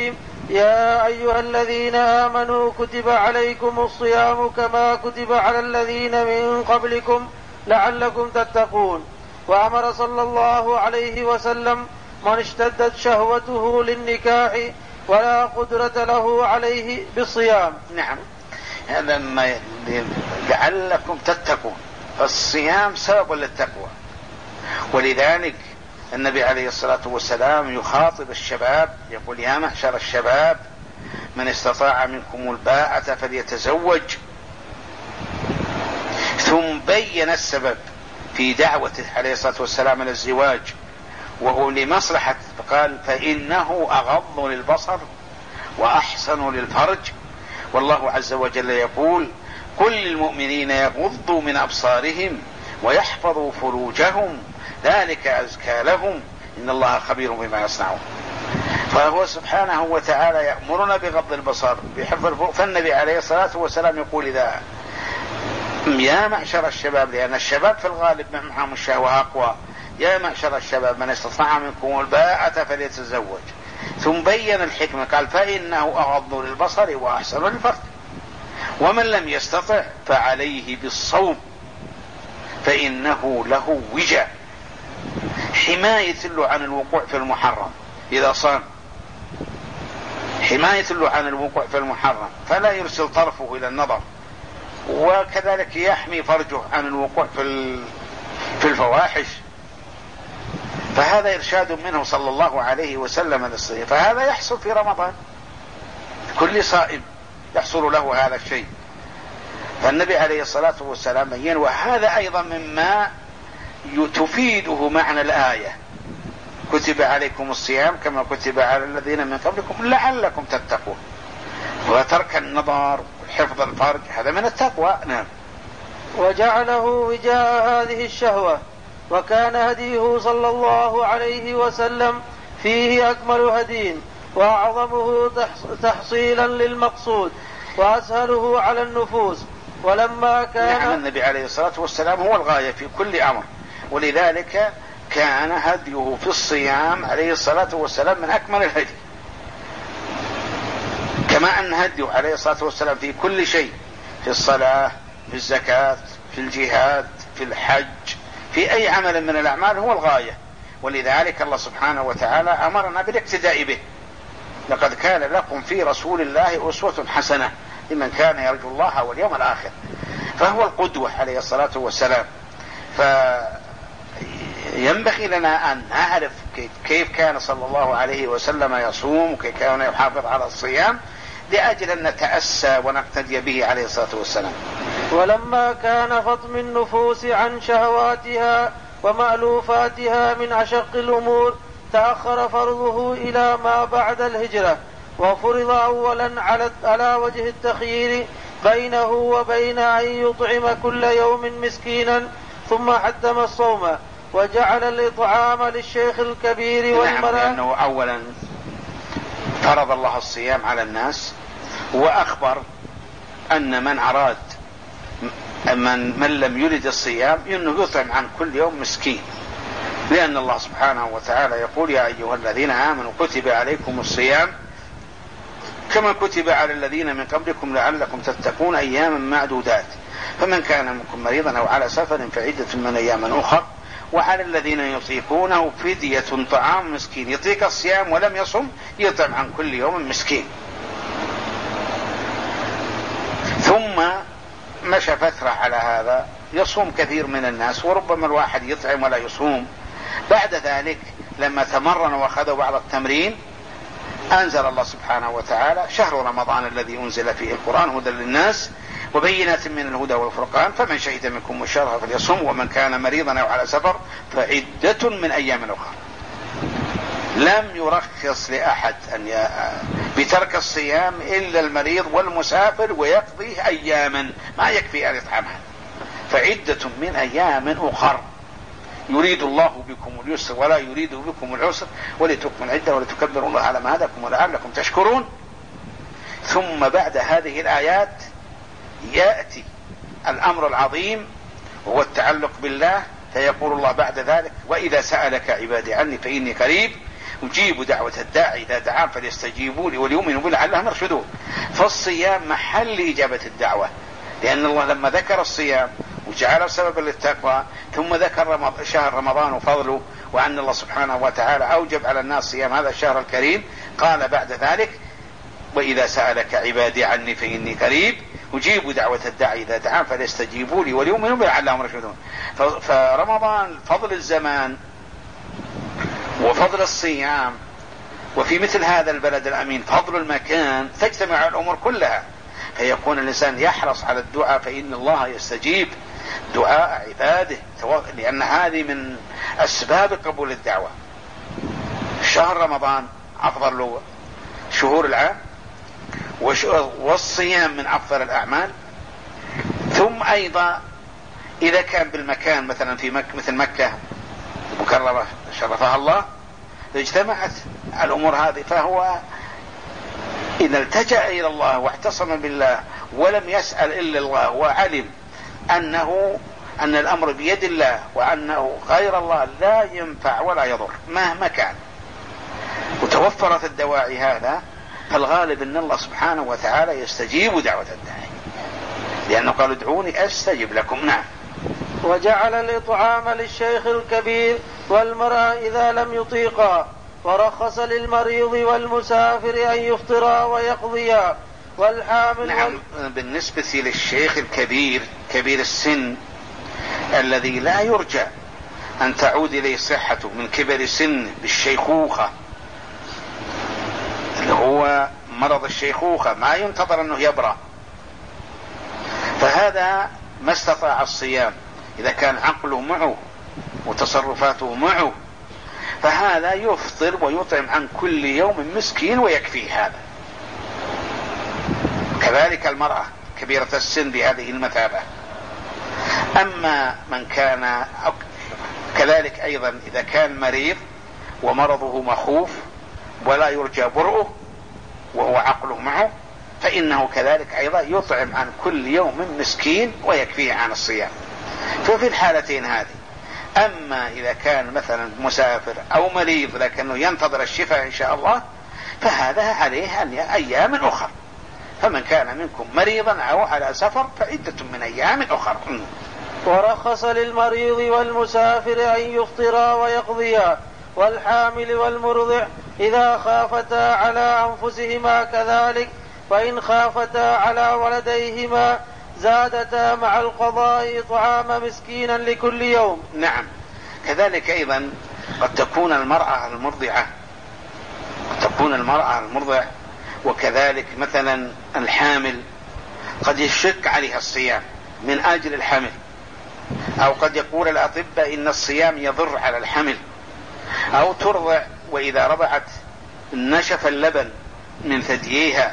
يا أيها الذين آمنوا كتب عليكم الصيام كما كتب على الذين من قبلكم لعلكم تتقون. وأمر صلى الله عليه وسلم من اشتدت شهوته للنكاح ولا قدرة له عليه بالصيام. نعم، لما لعلكم تتقون، فالصيام سبب للتقوى. ولذلك النبي عليه الصلاة والسلام يخاطب الشباب يقول: يا معشر الشباب من استطاع منكم الباءة فليتزوج. ثم بين السبب في دعوته عليه الصلاة والسلام للزواج وهو لمصلحة، فقال: فإنه أغض للبصر وأحسن للفرج. والله عز وجل يقول: قل للمؤمنين يغضوا من أبصارهم ويحفظوا فروجهم ذلك أزكى لهم إن الله خبير بما يصنعون. فهو سبحانه وتعالى يأمرنا بغض البصر بحفظ الفروج. فالنبي عليه الصلاة والسلام يقول: إذا يا معشر الشباب، لأن الشباب في الغالب معهم الشهوة أقوى، يا معشر الشباب من استطاع منكم الباءة فليتزوج. ثم بين الحكمة قال: فإنه أغض للبصر وأحسن للفرج. ومن لم يستطع فعليه بالصوم فإنه له وجاء، حماية له عن الوقوع في المحرم. إذا صام حماية له عن الوقوع في المحرم فلا يرسل طرفه إلى النظر، وكذلك يحمي فرجه عن الوقوع في في الفواحش. فهذا إرشاد منه صلى الله عليه وسلم للصيام، فهذا يحصل في رمضان، كل صائم يحصل له هذا الشيء. فالنبي عليه الصلاة والسلام بين، وهذا أيضا مما تفيده معنى الآية: كتب عليكم الصيام كما كتب على الذين من قبلكم لعلكم تتقون. وترك النظر وحفظ الفرج هذا من التقوى. نعم. وجعله وجاء هذه الشهوة، وكان هديه صلى الله عليه وسلم فيه أكمل هدي وأعظمه تحصيلا للمقصود وأسهله على النفوس. ولما كان نعم، النبي عليه الصلاة والسلام هو الغاية في كل أمر، ولذلك كان هديه في الصيام عليه الصلاة والسلام من أكمل الهدي، كما أن هديه عليه الصلاة والسلام في كل شيء، في الصلاة، في الزكاة، في الجهاد، في الحج، في أي عمل من الأعمال هو الغاية. ولذلك الله سبحانه وتعالى أمرنا بالاقتداء به: لقد كان لكم في رسول الله أسوة حسنة لمن كان يرجو الله واليوم الآخر. فهو القدوة عليه الصلاة والسلام. فينبغي لنا أن نعرف كيف كان صلى الله عليه وسلم يصوم وكيف كان يحافظ على الصيام لأجل أن نتأسى ونقتدي به عليه الصلاة والسلام. ولما كان فطم النفوس عن شهواتها ومألوفاتها من أشق الأمور تأخر فرضه إلى ما بعد الهجرة، وفرض أولا على على وجه التخيير بينه وبين أن يطعم كل يوم مسكينا، ثم حتم الصوم وجعل الإطعام للشيخ الكبير والمرأة. نعم، لأنه أولا فرض الله الصيام على الناس، وأخبر أن من أراد من, من لم يرد الصيام إنه يطعم عن كل يوم مسكين، لأن الله سبحانه وتعالى يقول: يا أيها الذين آمنوا كتب عليكم الصيام كما كتب على الذين من قبلكم لعلكم تتقون أياما معدودات، فمن كان منكم مريضا أو على سفر فعدة من أيام أخر، وعلى الذين يطيقونه فدية طعام مسكين. يطيق الصيام ولم يصم يطعم عن كل يوم مسكين. ثم مشى فترة على هذا يصوم كثير من الناس، وربما الواحد يطعم ولا يصوم. بعد ذلك لما تمرن وأخذوا بعض التمرين أنزل الله سبحانه وتعالى: شهر رمضان الذي أنزل فيه القرآن هدى للناس وبينات من الهدى والفرقان فمن شهد منكم الشهر فليصم ومن كان مريضا أو على سفر فعدة من أيام أخرى. لم يرخص لأحد أن ي... بترك الصيام إلا المريض والمسافر ويقضيه أياما، ما يكفي أن يطعمها، فعدة من أيام أخر يريد الله بكم اليسر ولا يريد بكم العسر ولتكملوا العدة ولتكبروا الله على ما هداكم ولعلكم تشكرون. ثم بعد هذه الآيات يأتي الأمر العظيم وهو التعلق بالله، فيقول الله بعد ذلك: وإذا سألك عبادي عني فإني قريب أجيب دعوة الداعي إذا دعان فليستجيبوا لي وليؤمنوا بي لعلهم يرشدون. فالصيام محل إجابة الدعوة، لأن الله لما ذكر الصيام وجعل سببا للتقوى ثم ذكر رمض... شهر رمضان وفضله، وأن الله سبحانه وتعالى أوجب على الناس صيام هذا الشهر الكريم، قال بعد ذلك وإذا سألك عبادي عني فإني قريب أجيب دعوة الداعي إذا دعان فليستجيبوا لي وليؤمنوا بي لعلهم يرشدون. فرمضان فضل الزمان وفضل الصيام، وفي مثل هذا البلد الأمين فضل المكان، تجتمع الأمور كلها، فيكون الإنسان يحرص على الدعاء، فإن الله يستجيب دعاء عباده، لأن هذه من أسباب قبول الدعوة. شهر رمضان أفضل شهور العام، والصيام من أفضل الأعمال. ثم أيضا إذا كان بالمكان مثلا في مكة مثل مكة مكرمة شرفها الله اجتمعت الأمور هذه، فهو إذا التجأ إلى الله واعتصم بالله ولم يسأل إلا الله وعلم أنه أن الأمر بيد الله وأنه غير الله لا ينفع ولا يضر مهما كان، وتوفرت الدواعي هذا، فالغالب أن الله سبحانه وتعالى يستجيب دعوة الداعي، لأنه قال ادعوني أستجب لكم. نعم. وجعل الإطعام للشيخ الكبير والمرأة إذا لم يطيقا، ورخص للمريض والمسافر أن يفطرا ويقضيا، والحامل. نعم. وال... بالنسبة للشيخ الكبير كبير السن الذي لا يرجى أن تعود إليه صحته من كبر سن بالشيخوخة، اللي هو مرض الشيخوخة ما ينتظر أنه يبرأ، فهذا ما استطاع الصيام إذا كان عقله معه وتصرفاته معه، فهذا يفطر ويطعم عن كل يوم مسكين ويكفيه هذا. كذلك المرأة كبيرة السن بهذه المثابة. أما من كان كذلك أيضا إذا كان مريض ومرضه مخوف ولا يرجى برؤه وهو عقله معه، فإنه كذلك أيضا يطعم عن كل يوم مسكين ويكفيه عن الصيام. ففي الحالتين هذه. أما إذا كان مثلا مسافر أو مريض لكنه ينتظر الشفاء إن شاء الله، فهذا عليه أن أيام أخر. فمن كان منكم مريضا أو على سفر فعدة من أيام أخر. ورخص للمريض والمسافر أن يفطرا ويقضيا، والحامل والمرضع إذا خافتا على أنفسهما كذلك، فإن خافتا على ولديهما زادتا مع القضاء إطعام مسكينا لكل يوم. نعم. كذلك أيضا قد تكون المرأة المرضعة قد تكون المرأة المرضعة وكذلك مثلا الحامل قد يشق عليها الصيام من أجل الحمل، أو قد يقول الأطباء إن الصيام يضر على الحمل، أو ترضع وإذا رضعت نشف اللبن من ثدييها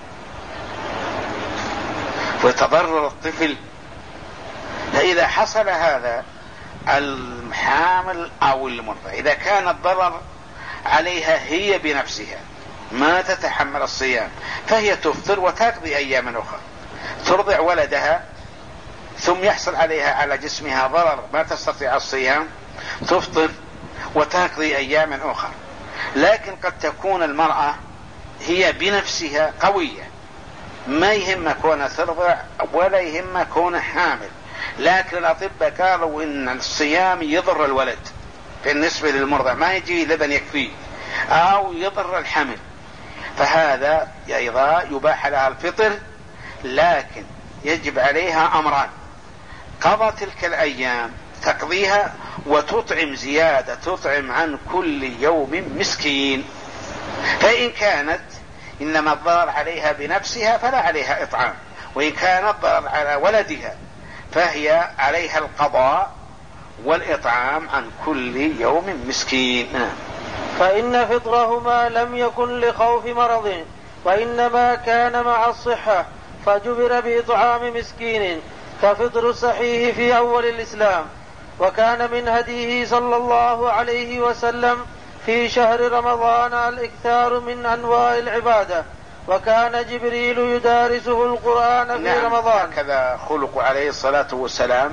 ويتضرر الطفل. فإذا حصل هذا الحامل أو المرضع إذا كان الضرر عليها هي بنفسها ما تتحمل الصيام، فهي تفطر وتقضي أيام أخرى. ترضع ولدها ثم يحصل عليها على جسمها ضرر ما تستطيع الصيام، تفطر وتقضي أيام أخرى. لكن قد تكون المرأة هي بنفسها قوية، ما يهم كون ترضع ولا يهم كون حامل، لكن الأطباء قالوا إن الصيام يضر الولد بالنسبة للمرضع، ما يجي لبن يكفيه أو يضر الحمل، فهذا أيضا يباح لها الفطر، لكن يجب عليها أمران: قضى تلك الأيام تقضيها وتطعم زيادة، تطعم عن كل يوم مسكين. فإن كانت إنما الضرر عليها بنفسها فلا عليها إطعام، وإن كان الضرر على ولدها فهي عليها القضاء والإطعام عن كل يوم مسكين. فإن فطرهما لم يكن لخوف مرض وإنما كان مع الصحة، فجبر بإطعام مسكين كفطر الصحيح في أول الإسلام. وكان من هديه صلى الله عليه وسلم في شهر رمضان الإكثار من أنواع العبادة، وكان جبريل يدارسه القرآن في نعم. رمضان. هكذا خلق عليه الصلاة والسلام،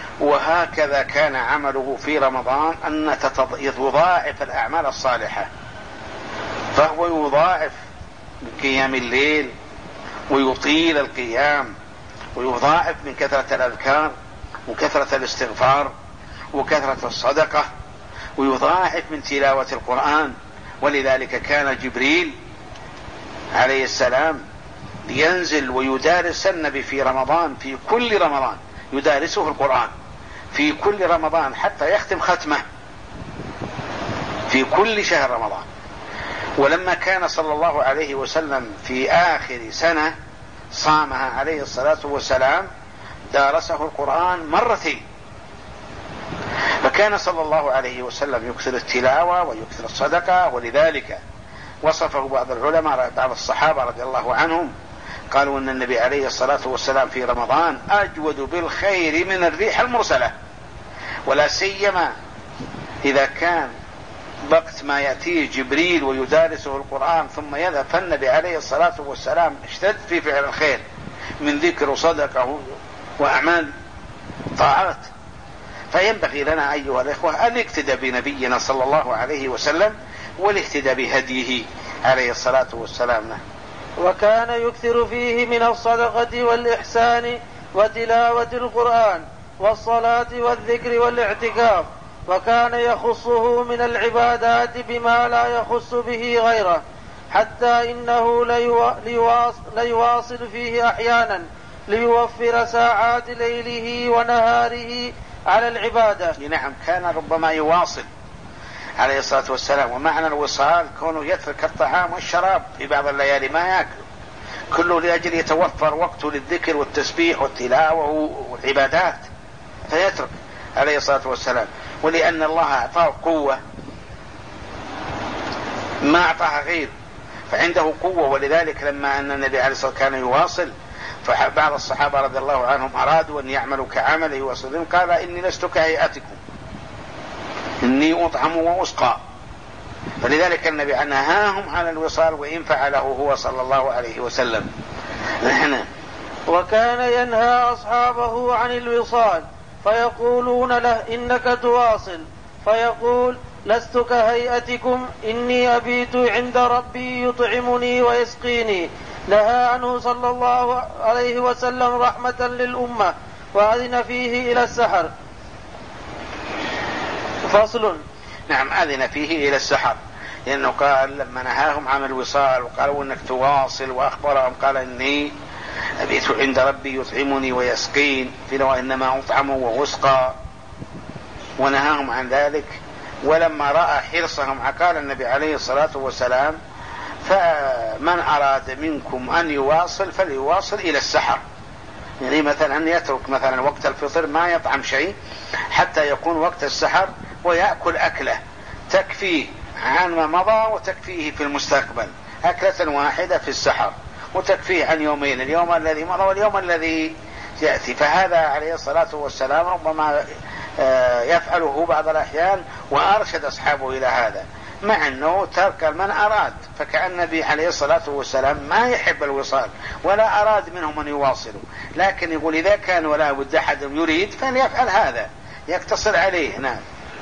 وهكذا كان عمله في رمضان، أن تضاعف الأعمال الصالحة فهو يضاعف من قيام الليل ويطيل القيام، ويضاعف من كثرة الأذكار وكثرة الاستغفار وكثرة الصدقة، ويضاعف من تلاوة القرآن. ولذلك كان جبريل عليه السلام ينزل ويدارس النبي في رمضان، في كل رمضان يدارسه القرآن في كل رمضان حتى يختم ختمه في كل شهر رمضان. ولما كان صلى الله عليه وسلم في آخر سنة صامها عليه الصلاة والسلام دارسه القرآن مرتين. فكان صلى الله عليه وسلم يكثر التلاوة ويكثر الصدقة. ولذلك وصفه بعض العلماء بعض الصحابة رضي الله عنهم قالوا أن النبي عليه الصلاة والسلام في رمضان أجود بالخير من الريح المرسلة، ولا سيما إذا كان وقت ما يأتيه جبريل ويدارسه القرآن ثم يذهب، فالنبي عليه الصلاة والسلام اشتد في فعل الخير من ذكر وصدقه وأعمال طاعات. فينبغي لنا أيها الإخوة أن نقتدى بنبينا صلى الله عليه وسلم والاهتدى بهديه عليه الصلاة والسلام. وكان يكثر فيه من الصدقة والإحسان وتلاوة القرآن والصلاة والذكر والاعتكاف، وكان يخصه من العبادات بما لا يخص به غيره، حتى إنه ليواصل فيه أحيانا ليوفر ساعات ليله ونهاره على العبادة. نعم، كان ربما يواصل عليه الصلاة والسلام. ومعنى الوصال كونه يترك الطعام والشراب في بعض الليالي ما يأكل، كله لأجل يتوفر وقته للذكر والتسبيح والتلاوة والعبادات، فيترك عليه الصلاة والسلام. ولأن الله أعطاه قوة ما أعطاها غير، فعنده قوة. ولذلك لما أن النبي عليه الصلاة والسلام كان يواصل، فبعض الصحابة رضي الله عنهم أرادوا أن يعملوا كعمله يواصلون، قال إني لست كهيئتكم إني أطعم وأسقى. فلذلك النبي نهاهم عن الوصال وإن فعله هو صلى الله عليه وسلم. نحن وكان ينهى أصحابه عن الوصال فيقولون له إنك تواصل، فيقول لست كهيئتكم إني أبيت عند ربي يطعمني ويسقيني. نهى عنه صلى الله عليه وسلم رحمة للأمة وأذن فيه إلى السحر. فصل. نعم، أذن فيه إلى السحر، لأنه قال لما نهاهم عن الوصال وقالوا إنك تواصل، وأخبرهم قال إني أبيت عند ربي يطعمني ويسقين، فلو إنما أطعم وأسقى، ونهاهم عن ذلك. ولما رأى حرصهم قال النبي عليه الصلاة والسلام فمن أراد منكم أن يواصل فليواصل إلى السحر، يعني مثلا يترك مثلا وقت الفطر ما يطعم شيء حتى يكون وقت السحر ويأكل أكلة تكفيه عن ما مضى وتكفيه في المستقبل، أكلة واحدة في السحر وتكفيه عن يومين، اليوم الذي مضى واليوم الذي يأتي. فهذا عليه الصلاة والسلام ربما يفعله بعض الأحيان، وأرشد أصحابه إلى هذا، مع أنه ترك من أراد. فكأن النبي عليه الصلاة والسلام ما يحب الوصال ولا أراد منهم أن يواصلوا، لكن يقول إذا كان ولا بد أحد يريد فليفعل هذا، يقتصر عليه. نعم.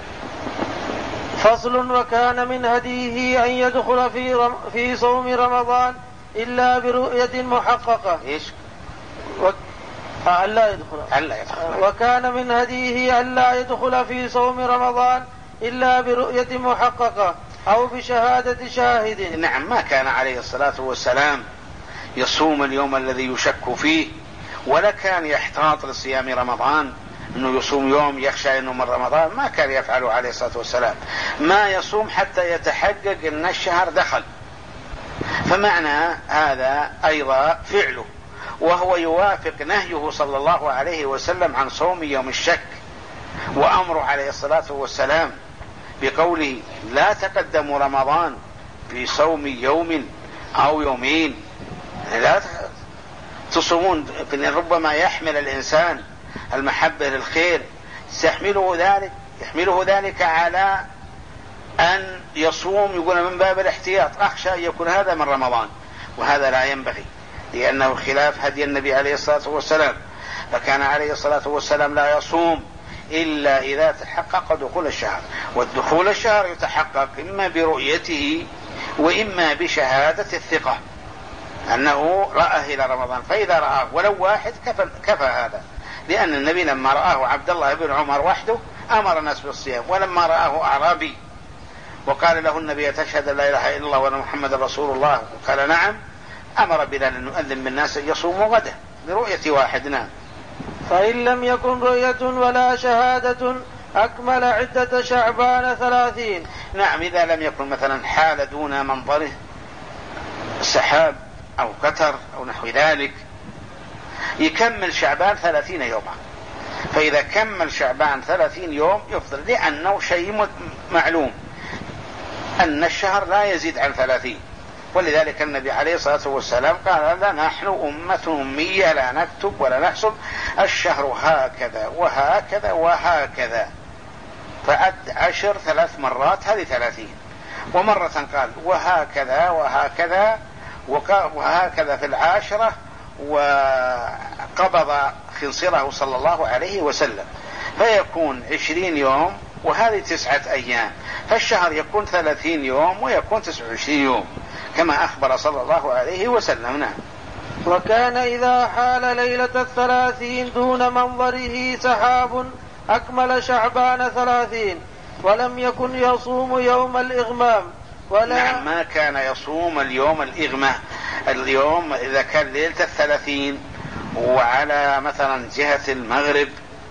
فصل. وكان من هديه أن يدخل في, رم في صوم رمضان إلا برؤية محققة. إيش؟ و... ألا يدخل. ألا يدخل. وكان من هديه ألا يدخل في صوم رمضان إلا برؤية محققة أو بشهادة شاهد. نعم، ما كان عليه الصلاة والسلام يصوم اليوم الذي يشك فيه، ولا كان يحتاط لصيام رمضان أنه يصوم يوم يخشى أنه من رمضان، ما كان يفعله عليه الصلاة والسلام، ما يصوم حتى يتحقق أن الشهر دخل. فمعنى هذا أيضا فعله، وهو يوافق نهيه صلى الله عليه وسلم عن صوم يوم الشك، وأمره عليه الصلاة والسلام بقوله لا تقدموا رمضان في صوم يوم أو يومين، لا تصومون. ربما يحمل الإنسان المحبة للخير يحمله ذلك يحمله ذلك على أن يصوم، يقول من باب الاحتياط أخشى أن يكون هذا من رمضان، وهذا لا ينبغي، لأنه خلاف هدي النبي عليه الصلاة والسلام. فكان عليه الصلاة والسلام لا يصوم إلا إذا تحقق دخول الشهر، والدخول الشهر يتحقق إما برؤيته وإما بشهادة الثقة أنه رأى هلال رمضان، فإذا رآه ولو واحد كفى, كفى هذا، لأن النبي لما رآه عبد الله بن عمر وحده أمر الناس بالصيام، ولما رآه أعرابي وقال له النبي تشهد لا إله إلا الله وأن محمد رسول الله قال نعم، أمر بلال أن يؤذن بالناس أن يصوموا غدا برؤية واحد. نعم. فإن لم يكن رؤية ولا شهادة أكمل عدة شعبان ثلاثين. نعم، إذا لم يكن مثلا حال دون منظره سحاب أو قطر أو نحو ذلك يكمل شعبان ثلاثين يوما، فإذا كمل شعبان ثلاثين يوم يفضل، لأنه شيء معلوم أن الشهر لا يزيد عن ثلاثين، ولذلك النبي عليه الصلاة والسلام قال لا نحن أمة أمية لا نكتب ولا نحسب، الشهر هكذا وهكذا وهكذا، فعد عشر ثلاث مرات هذه ثلاثين، ومرة قال وهكذا وهكذا وهكذا في العاشرة، وقبض خنصره صلى الله عليه وسلم، فيكون عشرين يوم وهذه تسعة أيام، فالشهر يكون ثلاثين يوم ويكون تسعة وعشرين يوم كما أخبر صلى الله عليه وسلم. نعم. وكان إذا حال ليلة الثلاثين دون منظره سحاب أكمل شعبان ثلاثين، ولم يكن يصوم يوم الإغمام ولا نعم، ما كان يصوم اليوم الإغماء. اليوم إذا كان ليلة الثلاثين وعلى مثلا جهة المغرب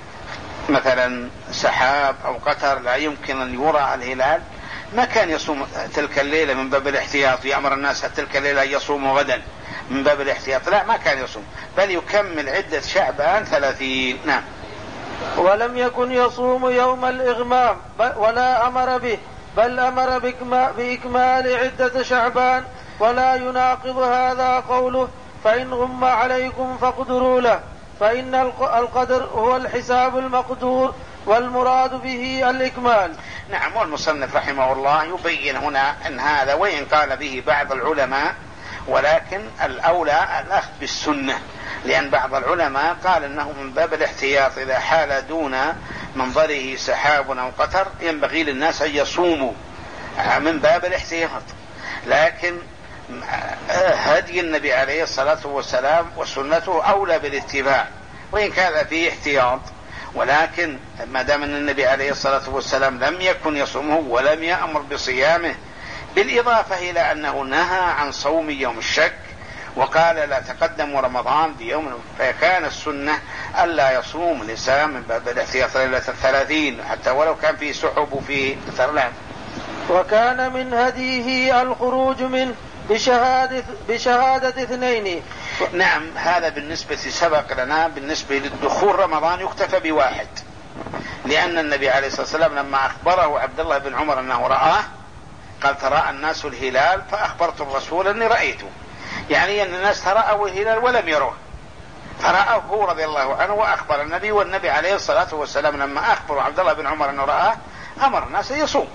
مثلا سحاب أو قطر لا يمكن أن يرى الهلال، ما كان يصوم تلك الليلة من باب الاحتياط، يأمر الناس تلك الليلة أن يصوموا غدا من باب الاحتياط، لا ما كان يصوم، بل يكمل عدة شعبان ثلاثين. نعم. ولم يكن يصوم يوم الإغمام ولا أمر به، بل أمر بإكمال عدة شعبان، ولا يناقض هذا قوله فإن غم عليكم فاقدروا له، فإن القدر هو الحساب المقدور والمراد به الإكمال. نعم. والمصنف رحمه الله يبين هنا أن هذا وإن قال به بعض العلماء، ولكن الأولى الأخذ بالسنة، لأن بعض العلماء قال أنه من باب الاحتياط إذا حال دون منظره سحاب أو قطر ينبغي للناس أن يصوموا من باب الاحتياط، لكن هدي النبي عليه الصلاة والسلام وسنته أولى بالاتباع وإن كان فيه احتياط، ولكن ما دام أن النبي عليه الصلاة والسلام لم يكن يصومه ولم يأمر بصيامه، بالإضافة إلى أنه نهى عن صوم يوم الشك وقال لا تقدموا رمضان بيوم، فكان السنة ألا يصوم الإنسان من باب الاحتياط ليلة الثلاثين حتى ولو كان فيه سحب وفيه ترلام. وكان من هديه الخروج منه بشهادة, بشهادة اثنين. نعم. هذا بالنسبة سبق لنا بالنسبة للدخول رمضان يكتفى بواحد، لأن النبي عليه الصلاة والسلام لما أخبره عبد الله بن عمر أنه رآه قال تراءى الناس الهلال فأخبرت الرسول أني رأيته، يعني أن الناس ترأوا الهلال ولم يروه، فرأه هو رضي الله عنه وأخبر النبي، والنبي عليه الصلاة والسلام لما أخبر عبد الله بن عمر أنه رآه أمر الناس يصوم.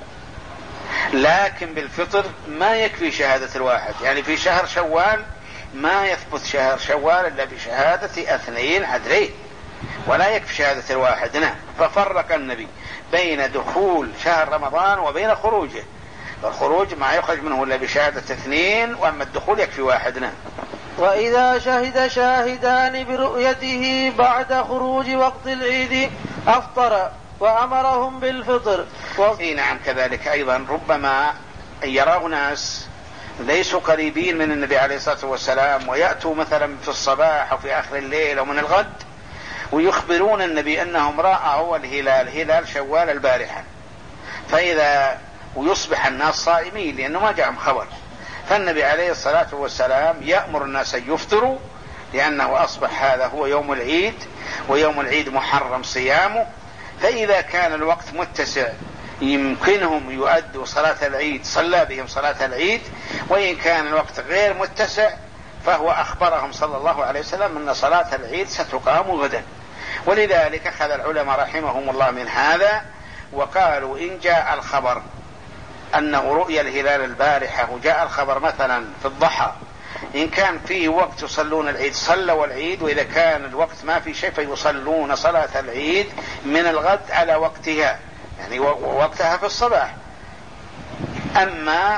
لكن بالفطر ما يكفي شهادة الواحد، يعني في شهر شوال ما يثبت شهر شوال إلا بشهادة اثنين عدلين، ولا يكفي شهادة الواحد. نعم. ففرق النبي بين دخول شهر رمضان وبين خروجه، فالخروج ما يخرج منه إلا بشهادة اثنين، وأما الدخول يكفي واحد. نعم. وإذا شهد شاهدان برؤيته بعد خروج وقت العيد أفطر وأمرهم بالفطر. و... إيه نعم. كذلك أيضا ربما يراه ناس ليسوا قريبين من النبي عليه الصلاة والسلام ويأتوا مثلا في الصباح أو في آخر الليل أو من الغد ويخبرون النبي أنهم رأوا الهلال هلال شوال البارحة، فإذا ويصبح الناس صائمين لأنه ما جاءهم خبر، فالنبي عليه الصلاة والسلام يأمر الناس أن يفطروا لأنه أصبح هذا هو يوم العيد، ويوم العيد محرم صيامه، فإذا كان الوقت متسع يمكنهم يؤدوا صلاة العيد صلى بهم صلاة العيد، وإن كان الوقت غير متسع فهو أخبرهم صلى الله عليه وسلم أن صلاة العيد ستقام غدا. ولذلك أخذ العلماء رحمهم الله من هذا وقالوا إن جاء الخبر أنه رؤيا الهلال البارحة وجاء الخبر مثلا في الضحى، إن كان فيه وقت يصلون العيد صلوا العيد، وإذا كان الوقت ما في شيء فيصلون صلاة العيد من الغد على وقتها، يعني وقتها في الصباح. أما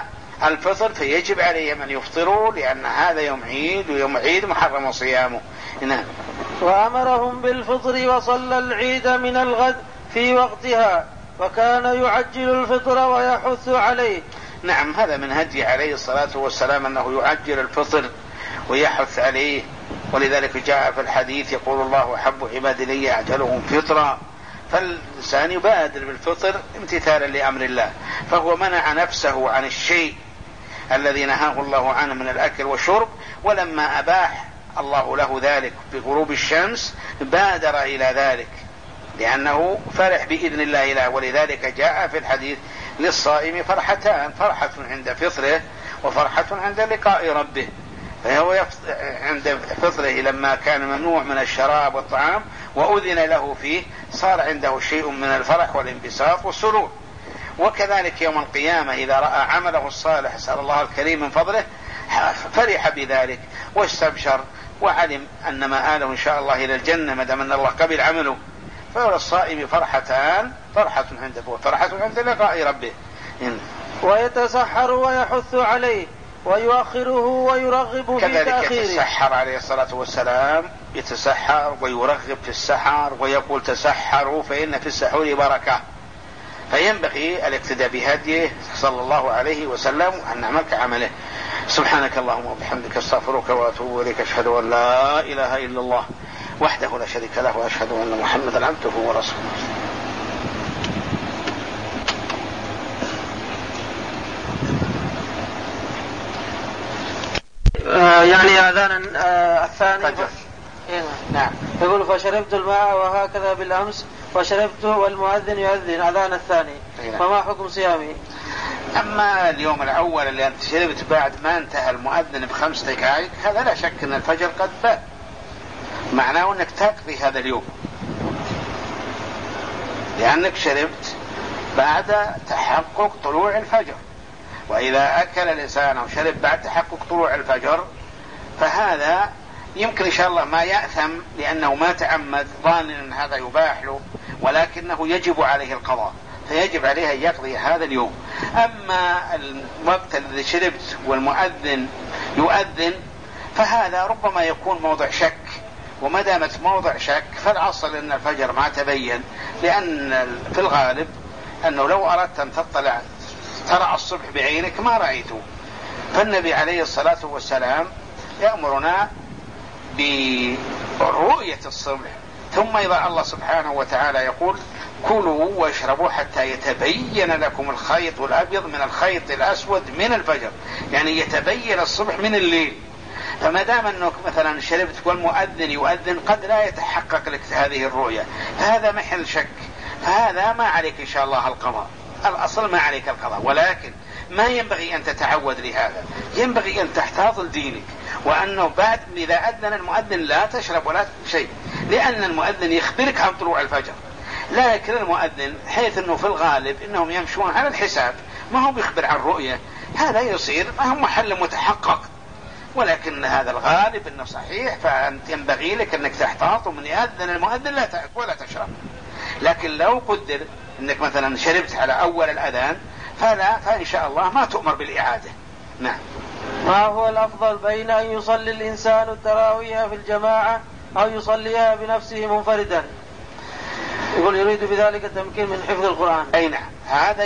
الفطر فيجب عليهم أن يفطروا، لأن هذا يوم عيد، ويوم عيد محرم صيامه. نعم. وأمرهم بالفطر وصلى العيد من الغد في وقتها، وكان يعجل الفطر ويحث عليه. نعم، هذا من هدي عليه الصلاة والسلام أنه يعجل الفطر ويحث عليه، ولذلك جاء في الحديث يقول الله أحب عبادي لي أعجلهم فطرا، فالإنسان يبادر بالفطر امتثالا لأمر الله، فهو منع نفسه عن الشيء الذي نهاه الله عنه من الأكل والشرب، ولما أباح الله له ذلك بغروب الشمس بادر إلى ذلك لأنه فرح بإذن الله له. ولذلك جاء في الحديث للصائم فرحتان، فرحة عند فطره وفرحة عند لقاء ربه. فهو عند فطره لما كان ممنوع من الشراب والطعام وأذن له فيه صار عنده شيء من الفرح والانبساط والسرور. وكذلك يوم القيامة إذا رأى عمله الصالح سأل الله الكريم من فضله فرح بذلك واستبشر وعلم أن مآله إن شاء الله إلى الجنة ما دام أن الله قبل عمله. فالصائم فرحتان، فرحة عند فرحة عند لقاء ربه. ويتسحر ويحث عليه ويؤخره ويرغب في تأخيره. كذلك يتسحر عليه الصلاة والسلام، يتسحر ويرغب في السحر ويقول تسحروا فإن في السحور بركة. فينبغي الاقتداء بهديه صلى الله عليه وسلم وأن نعمل كعمله. سبحانك اللهم وبحمدك استغفرك وأتوب إليك، أشهد أن لا إله إلا الله وحده لا شريك له، وأشهد أن محمدا عبده ورسوله. آه يعني أذان آه الثاني ف... إيه نعم. يقول فشربت الماء وهكذا بالأمس وشربته والمؤذن يؤذن أذان الثاني، فما حكم صيامي؟ أما اليوم الأول اللي أنت شربت بعد ما انتهى المؤذن بخمس دقائق هذا لا شك أن الفجر قد بات، معناه أنك تقضي هذا اليوم لأنك شربت بعد تحقق طلوع الفجر. وإذا أكل الإنسان أو شرب بعد تحقق طلوع الفجر فهذا يمكن إن شاء الله ما يأثم لأنه ما تعمد ظانا أن هذا يباح له، ولكنه يجب عليه القضاء، فيجب عليه أن يقضي هذا اليوم. أما الوقت الذي شربت والمؤذن يؤذن فهذا ربما يكون موضع شك، وما دامت موضع شك فالأصل أن الفجر ما تبين، لأن في الغالب أنه لو أردت أن تطلع ترى الصبح بعينك ما رأيته. فالنبي عليه الصلاة والسلام يأمرنا برؤية الصبح، ثم إذا الله سبحانه وتعالى يقول كلوا واشربوا حتى يتبين لكم الخيط الأبيض من الخيط الأسود من الفجر، يعني يتبين الصبح من الليل. فما دام أنك مثلا شربت والمؤذن يؤذن قد لا يتحقق لك هذه الرؤية، فهذا محل شك، فهذا ما عليك إن شاء الله القضاء، الأصل ما عليك القضاء، ولكن ما ينبغي أن تتعود لهذا، ينبغي أن تحتاط لدينك، وأنه بعد إذا أذن المؤذن لا تشرب ولا شيء، لأن المؤذن يخبرك عن طلوع الفجر. لكن المؤذن حيث أنه في الغالب أنهم يمشون على الحساب ما هو بيخبر عن رؤية، هذا يصير ما هو محل متحقق، ولكن هذا الغالب أنه صحيح، فأنت ينبغي لك أنك تحتاط ومن يأذن المؤذن لا تأكل ولا تشرب. لكن لو قدر أنك مثلا شربت على أول الأذان فلا، فإن شاء الله ما تؤمر بالإعادة. نعم. ما هو الأفضل بين أن يصلي الإنسان التراويح في الجماعة أو يصليها بنفسه منفردا؟ يقول يريد بذلك التمكين من حفظ القرآن. أي نعم، هذا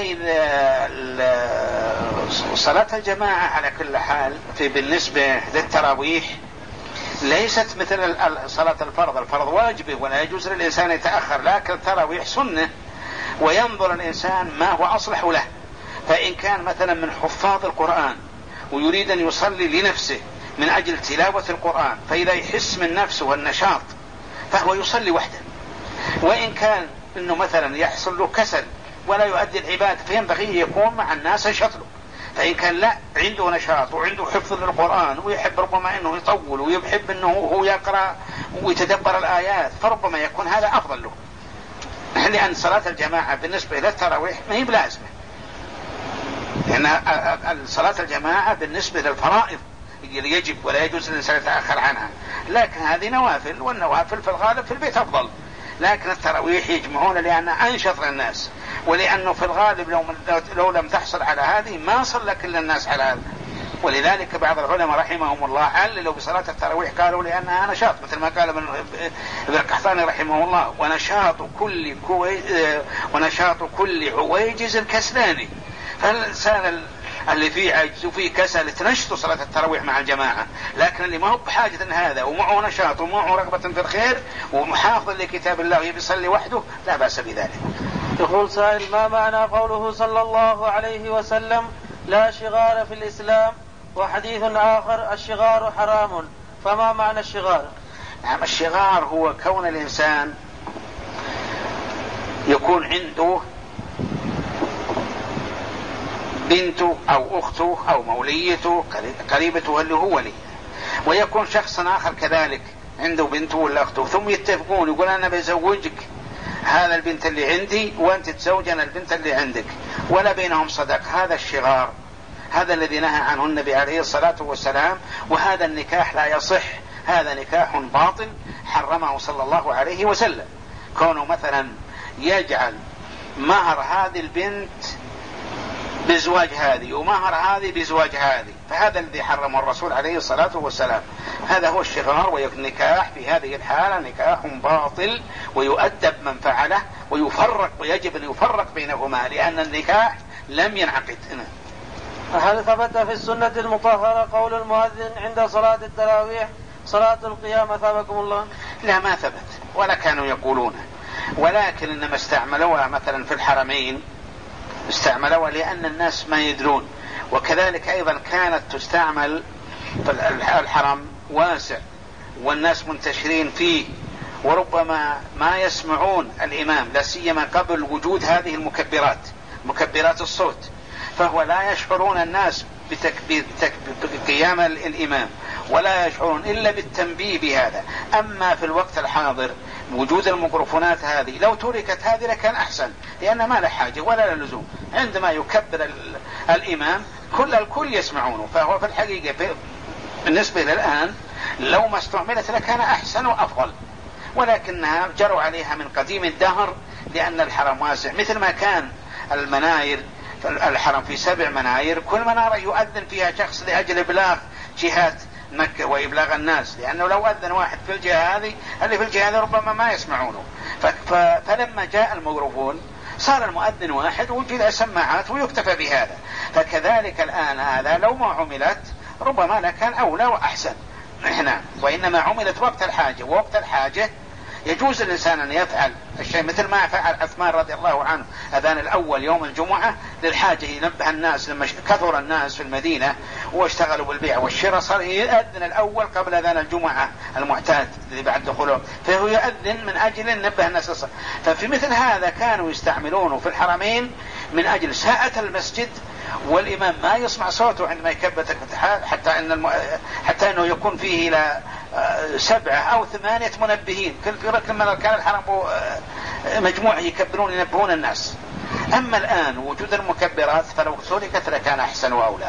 صلاة الجماعة على كل حال في بالنسبة للتراويح ليست مثل صلاة الفرض، الفرض واجبه ولا يجوز للإنسان يتأخر، لكن التراويح سنة وينظر الإنسان ما هو أصلح له. فإن كان مثلا من حفاظ القرآن ويريد أن يصلي لنفسه من أجل تلاوة القرآن، فإذا يحس من نفسه النشاط فهو يصلي وحده. وإن كان أنه مثلا يحصل له كسل ولا يؤدي العبادة فينبغي يكون مع الناس شطله. فإن كان لا عنده نشاط وعنده حفظ للقرآن ويحب ربما أنه يطول ويحب أنه هو يقرأ ويتدبر الآيات فربما يكون هذا أفضل له، لأن صلاة الجماعة بالنسبة إلى التراويح ما هي بلازمة، لأن صلاة الجماعة بالنسبة للفرائض يجب ولا يجوز الإنسان يتأخر عنها، لكن هذه نوافل، والنوافل في الغالب في البيت أفضل. لكن التراويح يجمعون لأن أنشط للناس، ولأنه في الغالب لو, لو لم تحصل على هذه ما صلى كل الناس على هذا. ولذلك بعض العلماء رحمهم الله عللوا بصلاة التراويح قالوا لأنها نشاط، مثل ما قال ابن القحطاني رحمه الله: ونشاط كل كوي ونشاط كل عويجز كسلاني. فالإنسان اللي فيه عجز وفيه كسل تنشط صلاة التراويح مع الجماعة، لكن اللي ما هو بحاجة هذا ومعه نشاط ومعه رغبة في الخير ومحافظ لكتاب الله يصلي وحده لا بأس بذلك. يقول سائل: ما معنى قوله صلى الله عليه وسلم: لا شغار في الإسلام؟ وحديث آخر: الشغار حرام. فما معنى الشغار؟ نعم، الشغار هو كون الإنسان يكون عنده بنته أو أخته أو موليته قريبته اللي هو ولي، ويكون شخص آخر كذلك عنده بنته ولا أخته، ثم يتفقون يقول: أنا بزوجك هذا البنت اللي عندي وأنت تزوجنا البنت اللي عندك، ولا بينهم صدق. هذا الشغار، هذا الذي نهى عنه النبي عليه الصلاة والسلام، وهذا النكاح لا يصح، هذا نكاح باطل حرمه صلى الله عليه وسلم. كونه مثلا يجعل مهر هذه البنت بزواج هذه ومهر هذه بزواج هذه، فهذا الذي حرمه الرسول عليه الصلاة والسلام. هذا هو الشغار، والنكاح في هذه الحالة نكاح باطل، ويؤدب من فعله ويفرق، ويجب أن يفرق بينهما لأن النكاح لم ينعقد. هل ثبت في السنة المطهرة قول المؤذن عند صلاة التراويح: صلاة القيام أثابكم الله؟ لا، ما ثبت ولا كانوا يقولونه، ولكن إنما استعملوها مثلا في الحرمين، استعملوها لأن الناس ما يدرون، وكذلك أيضا كانت تستعمل في الحرم واسع والناس منتشرين فيه، وربما ما يسمعون الإمام، لا سيما قبل وجود هذه المكبرات، مكبرات الصوت، فهو لا يشعرون الناس بقيام الإمام، ولا يشعرون إلا بالتنبيه بهذا. أما في الوقت الحاضر وجود الميكروفونات هذه لو تركت هذه لكان أحسن، لأن ما له حاجة ولا لزوم، عندما يكبر الإمام كل الكل يسمعونه. فهو في الحقيقة بالنسبة للآن لو ما استعملت لكان أحسن وأفضل، ولكنها جروا عليها من قديم الدهر لأن الحرم واسع، مثل ما كان المناير الحرم في سبع مناير، كل منارة يؤذن فيها شخص لأجل إبلاغ جهات مكة وإبلاغ الناس، لأنه لو أذن واحد في الجهة هذه اللي في الجهة هذه ربما ما يسمعونه. فلما جاء الميكروفون صار المؤذن واحد وجد سماعات ويكتفى بهذا. فكذلك الآن هذا لو ما عملت ربما لكان أولى وأحسن هنا، وإنما عملت وقت الحاجة، ووقت الحاجة يجوز الإنسان أن يفعل الشيء مثل ما فعل عثمان رضي الله عنه، أذان الأول يوم الجمعة للحاجة، ينبه الناس لما كثر الناس في المدينة واشتغلوا بالبيع والشراء، صار يؤذن الأول قبل أذان الجمعة المعتاد اللي بعد دخوله، فهو يؤذن من أجل أن ينبه الناس للصلاة. ففي مثل هذا كانوا يستعملونه في الحرمين من أجل ساعة المسجد، والإمام ما يسمع صوته عندما يكبر تكبيرات، حتى أن الم... حتى أنه يكون فيه إلى سبعة أو ثمانية منبهين كل في ركن من أركان الحرم مجموعة يكبرون ينبهون الناس. أما الآن وجود المكبرات فلو تركت لكان أحسن وأولى.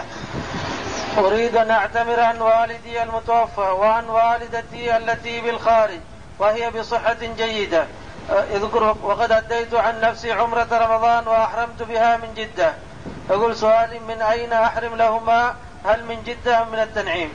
أريد أن أعتمر عن والدي المتوفى وعن والدتي التي بالخارج وهي بصحة جيدة، اذكر وقد أديت عن نفسي عمرة رمضان وأحرمت بها من جدة. أقول سؤال: من أين أحرم لهما؟ هل من جدة أم من التنعيم؟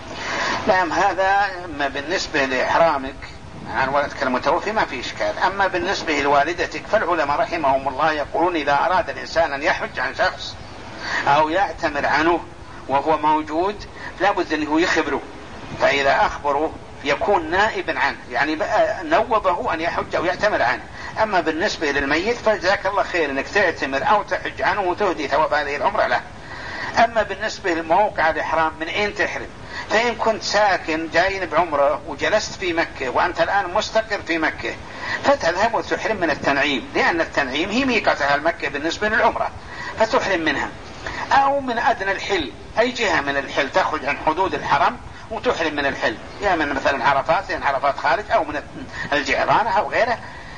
نعم، هذا أما بالنسبة لإحرامك عن ولدك المتوفي ما في إشكال. أما بالنسبة لوالدتك فالعلماء رحمهم الله يقولون إذا أراد الإنسان أن يحج عن شخص أو يعتمر عنه وهو موجود لابد أنه يخبره، فإذا أخبره يكون نائبا عنه، يعني نوبه أن يحج أو يعتمر عنه. أما بالنسبة للميت فجزاك الله خير أنك تعتمر أو تحج عنه وتهدي ثواب هذه العمرة له. أما بالنسبة لموقع الإحرام من أين تحرم؟ فإن كنت ساكن جاي بعمرة وجلست في مكة وأنت الآن مستقر في مكة فتذهب وتحرم من التنعيم، لأن التنعيم هي ميقاتها المكة بالنسبة للعمرة، فتحرم منها. أو من أدنى الحل، أي جهة من الحل تخرج عن حدود الحرم وتحرم من الحل، يا من مثلا عرفات، يعني عرفات خارج، أو من الجعرانة أو غيره.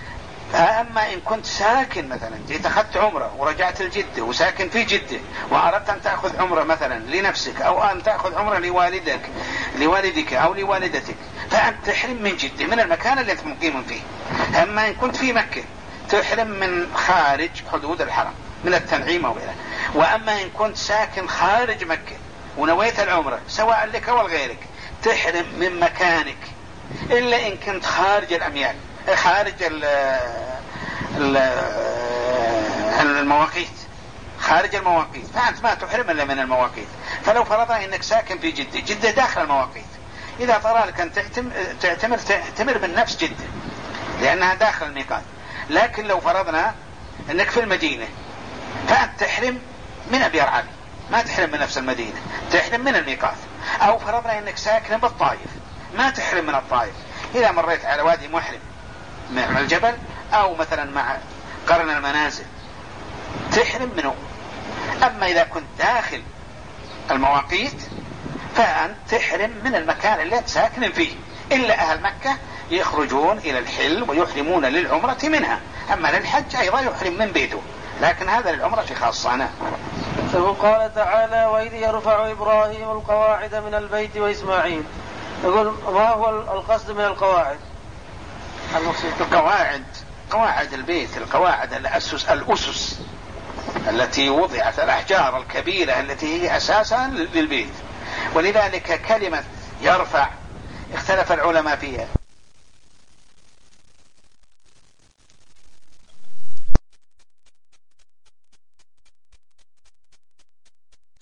أما إن كنت ساكن مثلا جيت أخذت عمرة ورجعت الجدة وساكن في جدة وأردت أن تأخذ عمرة مثلا لنفسك أو أن تأخذ عمرة لوالدك لوالدك أو لوالدتك، فأنت تحرم من جدة من المكان اللي أنت مقيم فيه. أما إن كنت في مكة تحرم من خارج حدود الحرم من التنعيم وغيره. وأما إن كنت ساكن خارج مكة ونويت العمرة سواء لك أو لغيرك تحرم من مكانك، إلا إن كنت خارج الأميال خارج ال ال المواقيت خارج المواقيت، فأنت ما تحرم إلا من المواقيت. فلو فرضنا إنك ساكن في جدة، جدة داخل المواقيت، إذا طرأ لك أن تعتمر تعتمر من نفس جدة لأنها داخل الميقات. لكن لو فرضنا إنك في المدينة فأنت تحرم من أبيار علي، ما تحرم من نفس المدينة، تحرم من الميقات. أو فرضنا إنك ساكن بالطائف، ما تحرم من الطائف، إذا مريت على وادي محرم مع الجبل أو مثلا مع قرن المنازل تحرم منه. أما إذا كنت داخل المواقيت فأنت تحرم من المكان اللي أنت ساكن فيه، إلا أهل مكة يخرجون إلى الحل ويحرمون للعمرة منها، أما للحج أيضا يحرم من بيته، لكن هذا للعمرة خاصة. أنا قال تعالى: وإذ يرفع إبراهيم القواعد من البيت وإسماعيل. يقول ما هو القصد من القواعد؟ القواعد قواعد البيت، القواعد الأسس الأسس التي وضعت، الأحجار الكبيرة التي هي أساسا للبيت. ولذلك كلمة يرفع اختلف العلماء فيها.